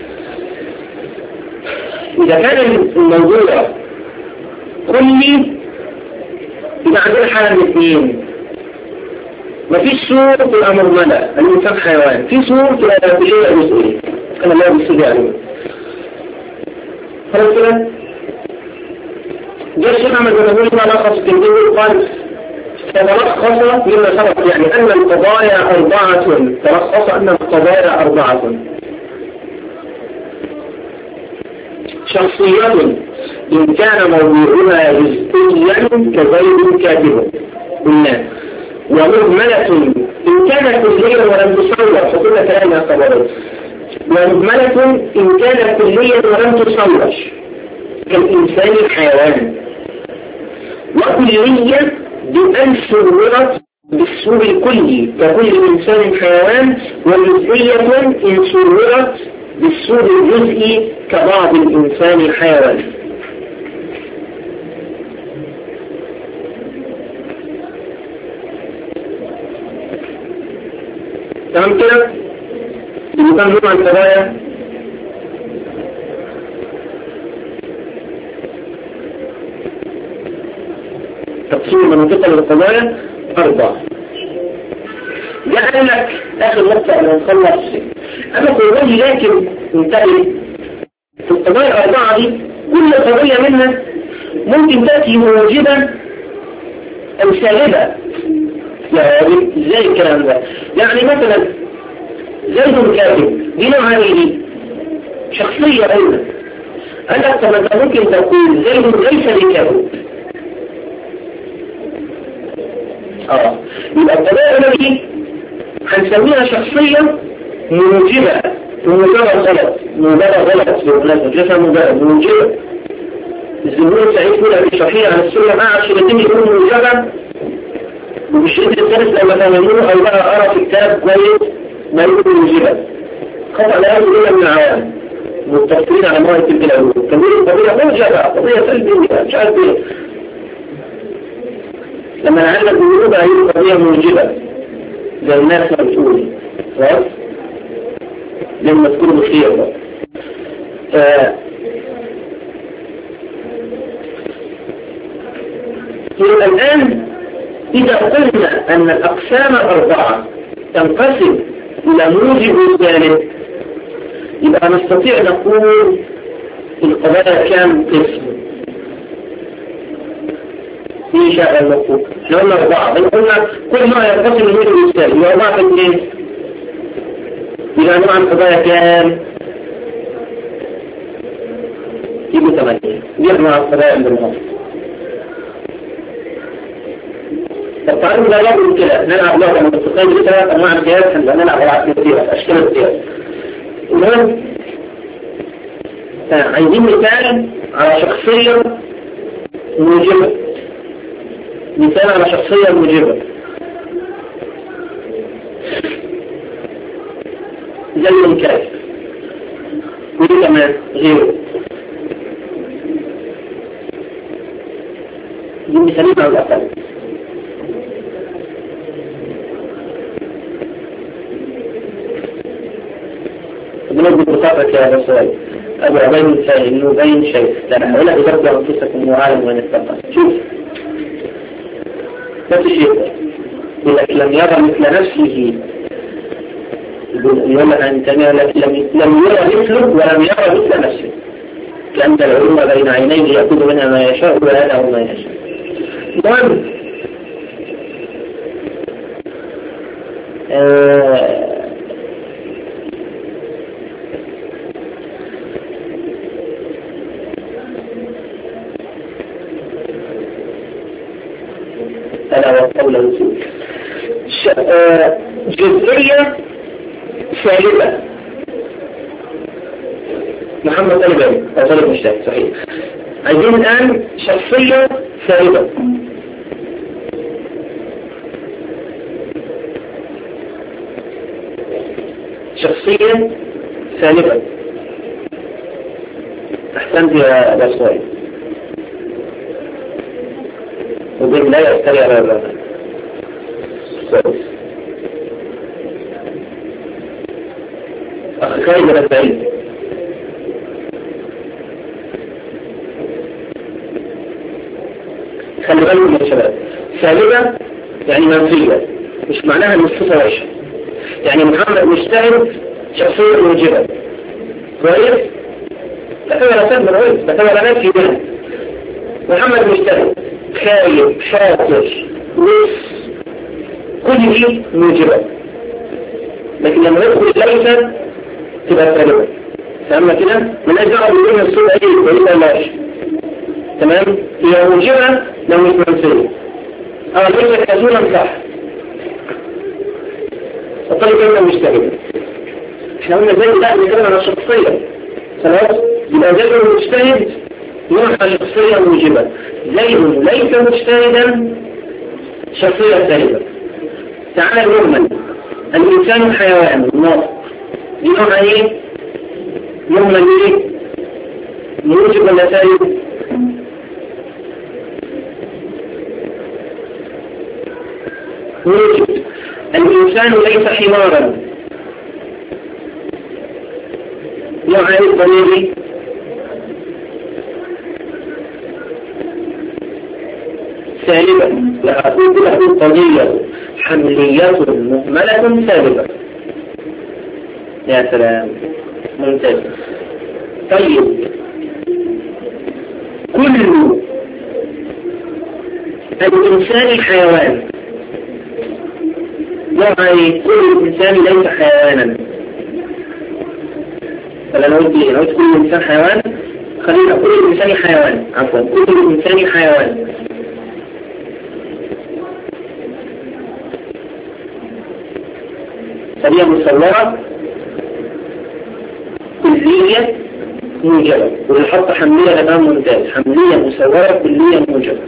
إذا كان الموضوع كلي يبقى عندنا حالة من اثنين. مفيش صور تبقى مرملة، الإنسان حيوان. في صور تبقى بشيء مسؤولية. أنا لا بسيطة يعني. خلاص كده؟ جاء الشيخ عمل بنقول ما لخص كنتين قال تلخص مما سبق يعني أن القضايا أربعة. تلخص أن القضايا أربعة: شخصية إن كان موضوعها جزئيا كزيد كاتب قلنا، ومهملة إن كان كليا ولم تصور فكل كلامها قبلت، ومهملة إن كان كليا ولم تصور كالإنسان الحيوان، وكلية بأن صورت بالصور الكلي ككل إنسان حيوان، وجزئية إن صورت بالصور الجزئي كبعض الإنسان الحيوان. تمام كده؟ يبقى نوع القضايا تقسيم مناطق للقضايا أربعة. جاء لك آخر نقطة أن نخلص أنا قولي لكن انتهي في القضايا الأربعة دي كل قضية منها ممكن تأتي موجبة أو سالبة. يعني ازاي الكلام ده؟ يعني مثلا زيد كاتب دي نوعها ايه؟ شخصية أيضا. أنا طب أنت ممكن تقول زيد ليس بكاتب. اه يبقى القضايا دي هنسميها شخصية موجبة ومجرد غلط مجرد غلط بالمناسبة جسم مجرد موجبة. الزهور سعيد يقول أبي صحيح عن السنة مع عشرتين يقولوا موجبة، وبالشريط الثالث لما فهموه أو بقى أرى في كتاب كويس ما يقولوا موجبة. خطأ لا يقول من العوام متفقين على مواد تلك الأول تقول القضية موجبة قضية سلبية مش عارف ايه. لما نعلم القلوب هي قضية موجبة زي الناس ما بتقول خلاص لما تكون بخير. يبقى الآن إذا قلنا أن الأقسام أربعة تنقسم إلى موجب ثالث يبقى نستطيع نقول القضايا كام قسم؟ في شاء المفروض لو قلنا أربعة قلنا كل ما ينقسم الموجب الثالث يبقى أربعة في اثنين يبقى نوع القضايا كام؟ يبقى ثمانية يجمع القضايا بالمصر. فالتعلم لا يقول كده نلعب لغة منطقية بثلاث أنواع القياس هنبقى نلعب على كثيرة أشكال القياس. المهم عايزين مثال على شخصية موجبة. مثال على شخصية موجبة زي الكاف ودي كمان غيره. دي مثالين على الأقل. بنجد بطاقة يا هذا السؤال أبو عبين فاهم إنه بين شيء لا ولا يبدأ أنفسكم وعالم وين التقى. شوف نفس الشيء يقول لم يرى مثل نفسه يقول أنت لم يرى مثله ولم يرى مثل نفسه كأن العلوم بين عينيه يأخذ منها ما يشاء ولا له ما يشاء. المهم آه ألا وقول الوصول آه جزئية ثالثة. محمد طالب علم أو طالب مجتهد صحيح. عايزين الآن شخصية ثالثة. شخصية ثالثة. أحسنت يا أبا صويب. وقل لا يستري على الرابع كويس. أخي خالد بن سعيد خلي بالكم يا شباب. ثالثة يعني منفية، مش معناها ان الصفة وحشة. يعني محمد مجتهد شخصية موجبة كويس، لا ولا سلم العلم بس ولا نفسي منه. محمد مجتهد خايب شاطر نص كل دي موجبة، لكن لما يدخل الليسة تبقى ثالثة. فأما كده من أجل أن الصورة ايه كويسة ولا تمام. هي موجبة لو مش منفية. اه ليس كذولا صح. الطالب كده مجتهد. احنا قلنا زي لا نتكلم عن الشخصية خلاص. يبقى زي المجتهد يروح على شخصية موجبة. زيد ليس مجتهدا شخصية ثالثة. تعالى المؤمن الإنسان حيوان ناطق يروح ايه يؤمن ايه موجب ولا ثالث؟ موجب. الإنسان ليس حمارا يعرف ضميري سالبا. وأقول له قضية حملية مهملة سالبة. يا سلام ممتاز. طيب كل الإنسان حيوان يعني كل الإنسان ليس حيوانا. فلا نقول لي نقول كل الإنسان حيوان، خلينا كل الإنسان حيوان عفوا كل الإنسان حيوان. فهي مصورة كلية موجبة، واللي حط حملية الآن ممتاز. حملية مصورة كلية موجبة.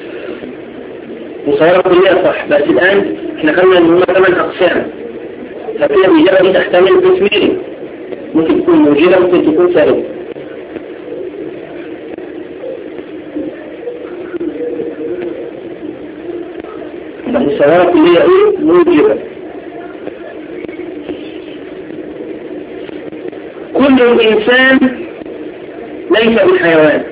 مصورة كلية صح، بس الآن احنا خلنا ان هما ثمان أقسام. فكده الإجابة دي تحتمل قسمين، ممكن تكون موجبة ممكن تكون سالبة. مصورة كلية ايه؟ موجبة. كل الإنسان ليس بحيوان.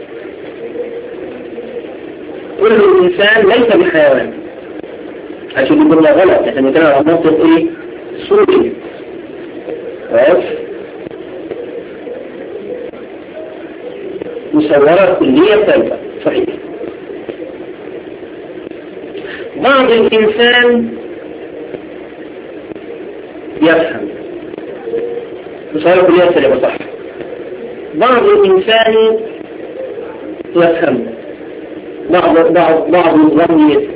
كل الإنسان ليس بحيوان عشان يقول لا غلط. احنا نتكلم عن منطق ايه؟ صوري عرف مصورة كلية ثالثة صحيح. بعض الإنسان يفهم مصورة كلية ثالثة صح. بعض الإنسان يفهم بعض بعض بعض الظن يفهم.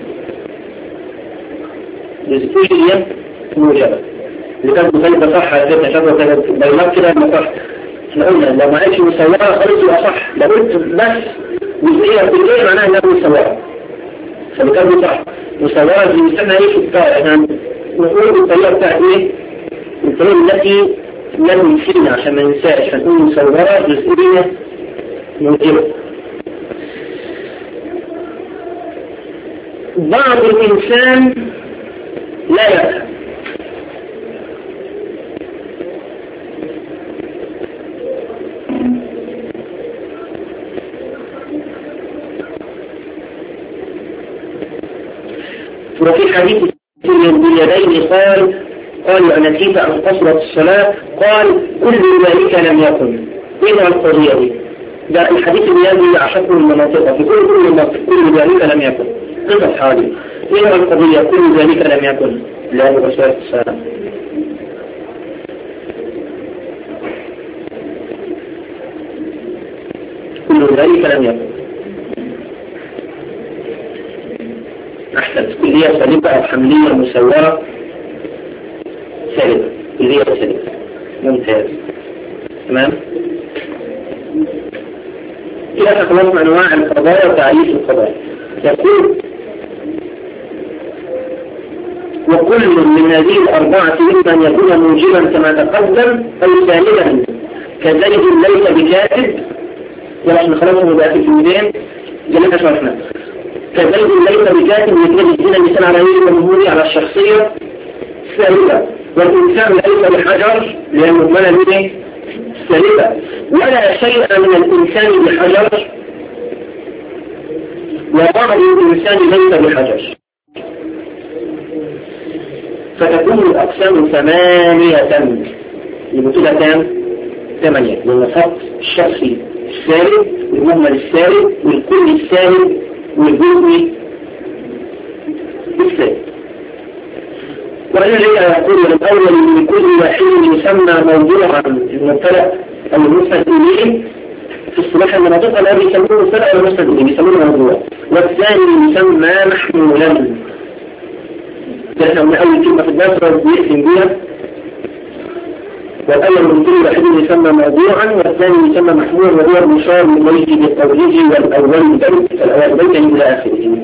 جزئية موجبة اللي كانت مختلفة صح على فكرة شكوى كانت بينات كده ما صح. احنا قلنا لو ما قالش مصورة خالص يبقى صح. لو قلت بس جزئية كلية معناها انها مصورة فبالتالي صح. مصورة دي بنسميها ايه في الطائرة؟ احنا نقول بالطريقة بتاعت ايه؟ الطريقة التي لم يفيدنا عشان ما ننساش فنقول مصورة جزئية موجبة. بعض الإنسان لا يفهم. وفي حديث اليدين قال قالوا أنسيت أن قصرت الصلاة قال كل ذلك لم يكن. إيه القضية دي؟ ده الحديث الذي أشق المناطق في كل كل مناطق كل ذلك لم يكن. قصص حالي. إيه القضية كل ذلك لم يكن؟ لا مباشرة السلام. كل ذلك لم يكن. أحسن. كلية سالبة أو حملية مسورة سالبة. كلية سالبة. ممتاز. تمام. كده خلصنا أنواع القضايا وتعريف القضايا. يقول وكل من هذه الأربعة إما أن يكون موجبا كما تقدم أو سالبا كزيد ليس بكاتب. ونحن خلصنا بقى في الكلمتين جميعا شرحنا. كزيد ليس بكاتب يتوجد هنا مثال على غير الجمهوري على الشخصية سالبة. والإنسان ليس بحجر لأنه ملا منه سالبة. ولا شيء من الإنسان بحجر وبعض الإنسان ليس بحجر. فتكون الأقسام ثمانية. يبقى كام؟ ثمانية. لأن الخط الشخصي السالب والمهمل السالب والكل السالب والجزء السالب. وإن يقول الأول من كل واحد يسمى موضوعا المبتدأ أو المسند إليه في اصطلاح المناطق الذي يسمونه مبتدأ أو المسند إليه يسمونه موضوع. والثاني يسمى محمولا. ده من أول كلمة في الناس يقسم بها. والأول من كل واحد يسمى موضوعا والثاني يسمى محمولا وهو المشار إليه بالتوجيه والأول بيت الأول بيت إلى آخره.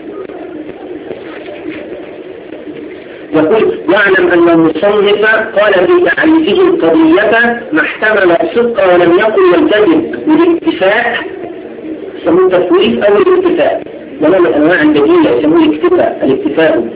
يقول يعلم أن المصنف قال في تعريفه القضية ما احتمل الصدق ولم يقل الكذب بالاكتفاء يسموه التفويض أو الاكتفاء. ولا من أنواع البديلة يسموه الاكتفاء الاكتفاء.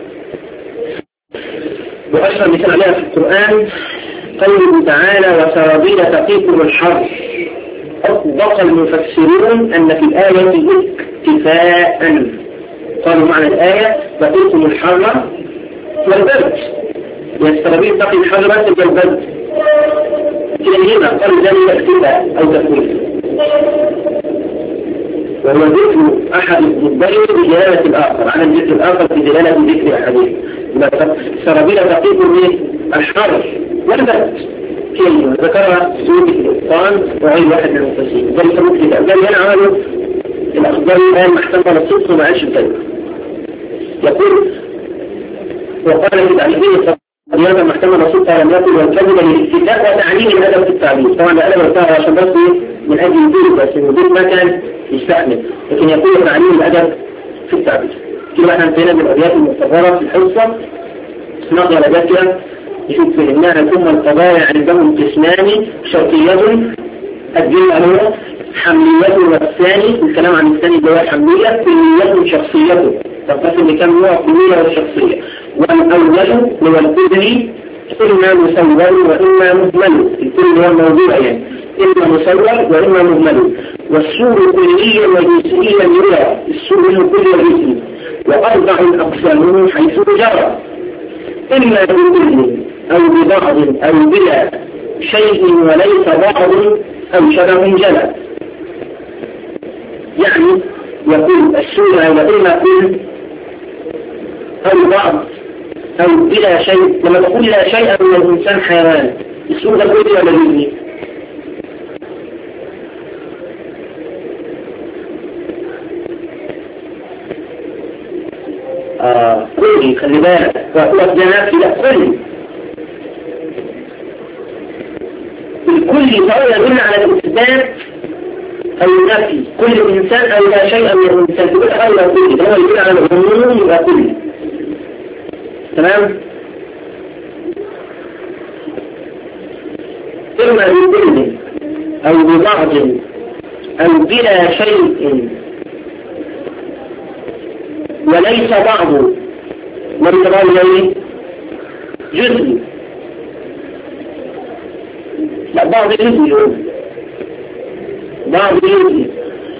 وأشهر مثال عليها في القرآن قوله تعالى وسرابيل تقيكم الحر. أطبق المفسرون أن في الآية اكتفاء. قالوا معنى الآية تقيكم الحر والبرد. والسرابيل تقي الحر بس والبرد. كلمة قالوا ذلك اكتفاء أو تفويض. وهو ذكر أحد الضدين بدلالة الآخر على الذكر الآخر بدلالة ذكر أحدهم. السرابيل تقيكم الحر والبرد. كلمة ذكرها سورة الإتقان وغير واحد من المفسرين. ذلك مكتفاء. ذلك أنا عملوا الأخبار الآن محتمل الصدق وما عادش الكذب. يقول وقال في تعليمه القضية محتمل الصدق ولم يكن والكذب للاكتفاء وتعليم الأدب في التعليم. طبعا الأدب والتعليم عشان بس من أجل الدين بس الوجود ما كان يستحمل. لكن يقول تعليم الأدب في التعليم. كده احنا انتهينا من الأبيات المستقرة في الحصة. نقرأ الأبيات كده نشوف فهمناها. ثم القضايا عندهم قسمان شرطية الدين الأول حملية والثاني الكلام عن الثاني اللي هو حملية كلية شخصيته تنقسم لكم نوع كلية والشخصية. والأول هو الكلي إما مصور وإما مهمل. الكل هو الموضوع يعني إما مصور وإما مهمل. والسور كليا وجزئيا يرى السور كلي وجزئي. وأربع أقسام حيث جرى إما بكل أو ببعض أو بلا شيء وليس بعض أو شبه جلى. يعني يقول السورة وإما كل أو بعض أو بلا شيء. لما تقول لا شيء من الإنسان حيوان السورة كل ولا جزئي؟ آه كل خلي بالك وقوة جنابك لا كل الكل فهو يدل على الإثبات أو النفي. كل إنسان أو لا شيء من الإنسان تقول أو لا كل هو يدل على العموم يبقى كل. تمام. إما بكل أو ببعض أو بلا شيء وليس بعض وليس بعض يعني جزء. لا بعض جزء بعض جزء.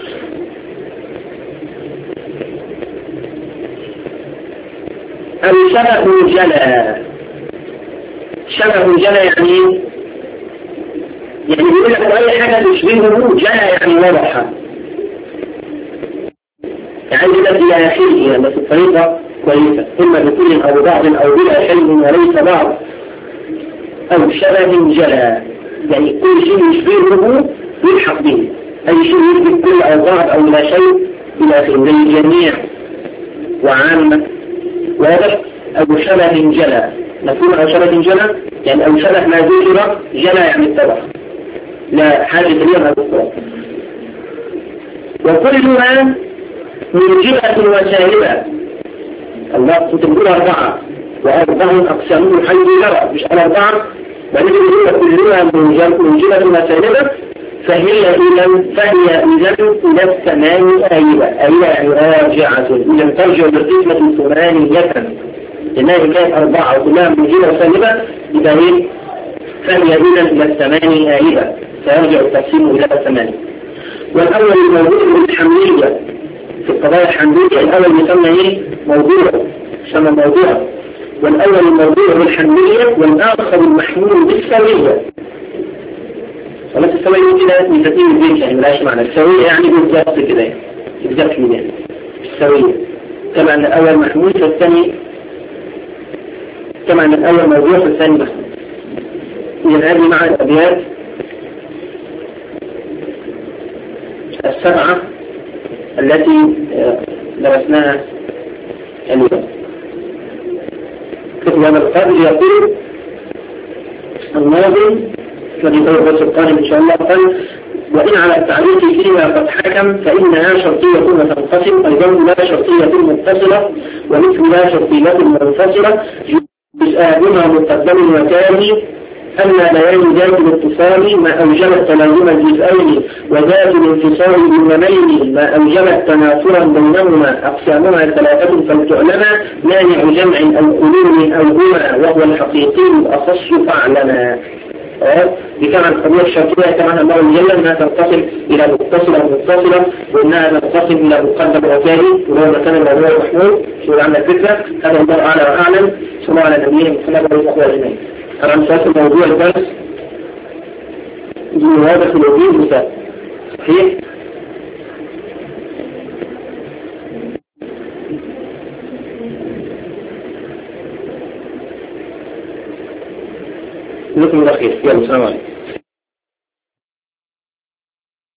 أو شبه جلى. شبه جلى يعني يعني يقول لك أي حاجة تشبهه جلى يعني واضحة. يعني الذي لا يخيل بس الطريقة كويسة، إما بكل أو بعض أو بلا شيء وليس بعض أو شبه جلى، يعني كل شيء يشبهه يلحق به، أي شيء يشبه كل أو بعض أو لا شيء إلى آخره، زي الجميع وعامة، واضح؟ أو شبه جلى، مفهوم أو شبه جلى يعني أو شبه ما ذكر جلى يعني الطبع، لا حاجة اليوم هذا الصوت. وكلها موجبة وسالبة. الله تقول أربعة وأربعهم أقسامه حي جرى، مش على أربعة، وعندما يقول كلها موجبة وسالبة فهي إذا فهي إذا إلى الثمان آيبة، آيبة يعني راجعة، إذا ترجع للقسمة ثمانية، لأنها كانت أربعة وكلها موجبة وسالبة، إذا هي فهي إذا إلى الثمان آيبة، فيرجع التقسيم إلى الثمان. والأول الموضوع بالحملية في القضايا الحملية، الأول يسمى إيه؟ موضوع، يسمى موضوع، والأول الموضوع بالحملية والآخر المحمول بالسوية. خلاص السوية كده ميزاتين البيت يعني ملاش معنى، السوية يعني بالضبط كده، بالضبط كده السوية، كما أن الأول محمول فالثاني، كما أن الأول موضوع فالثاني محمول. إذا هذه مع الأبيات السبعة التي درسناها اليوم. كتب هذا القادر يقول الناظم الذي يقول سلطان إن شاء الله قال: وإن على التعريف فيما قد حكم فإنها شرطية وتنقسم، أيضا لا شرطية متصلة ومثل لا شرطية منفصلة، جزءهما مقدم وتالي. أما بيان ذات الاتصال ما أوجب تلازم الجزئين وذات الانفصال باليمين ما أوجب تناثرا بينهما أقسامها ثلاثة فلتعلم مانع جمع أو قلوم أو هما وهو الحقيقي الأخص فاعلما. بكما القضية الشرطية كما الله جل أنها تنقسم إلى متصلة ومتصلة، وأنها تنقسم إلى مقدم وتالي، وهو مكان الموضوع المحمول. شو عندنا فكرة؟ هذا الله أعلى وأعلم. صلى الله على نبينا محمد وعلى آله وصحبه. طبعا سؤال موضوع الدرس هذا في الوجود مثال صحيح؟ جزاكم الله خير. يلا السلام عليكم.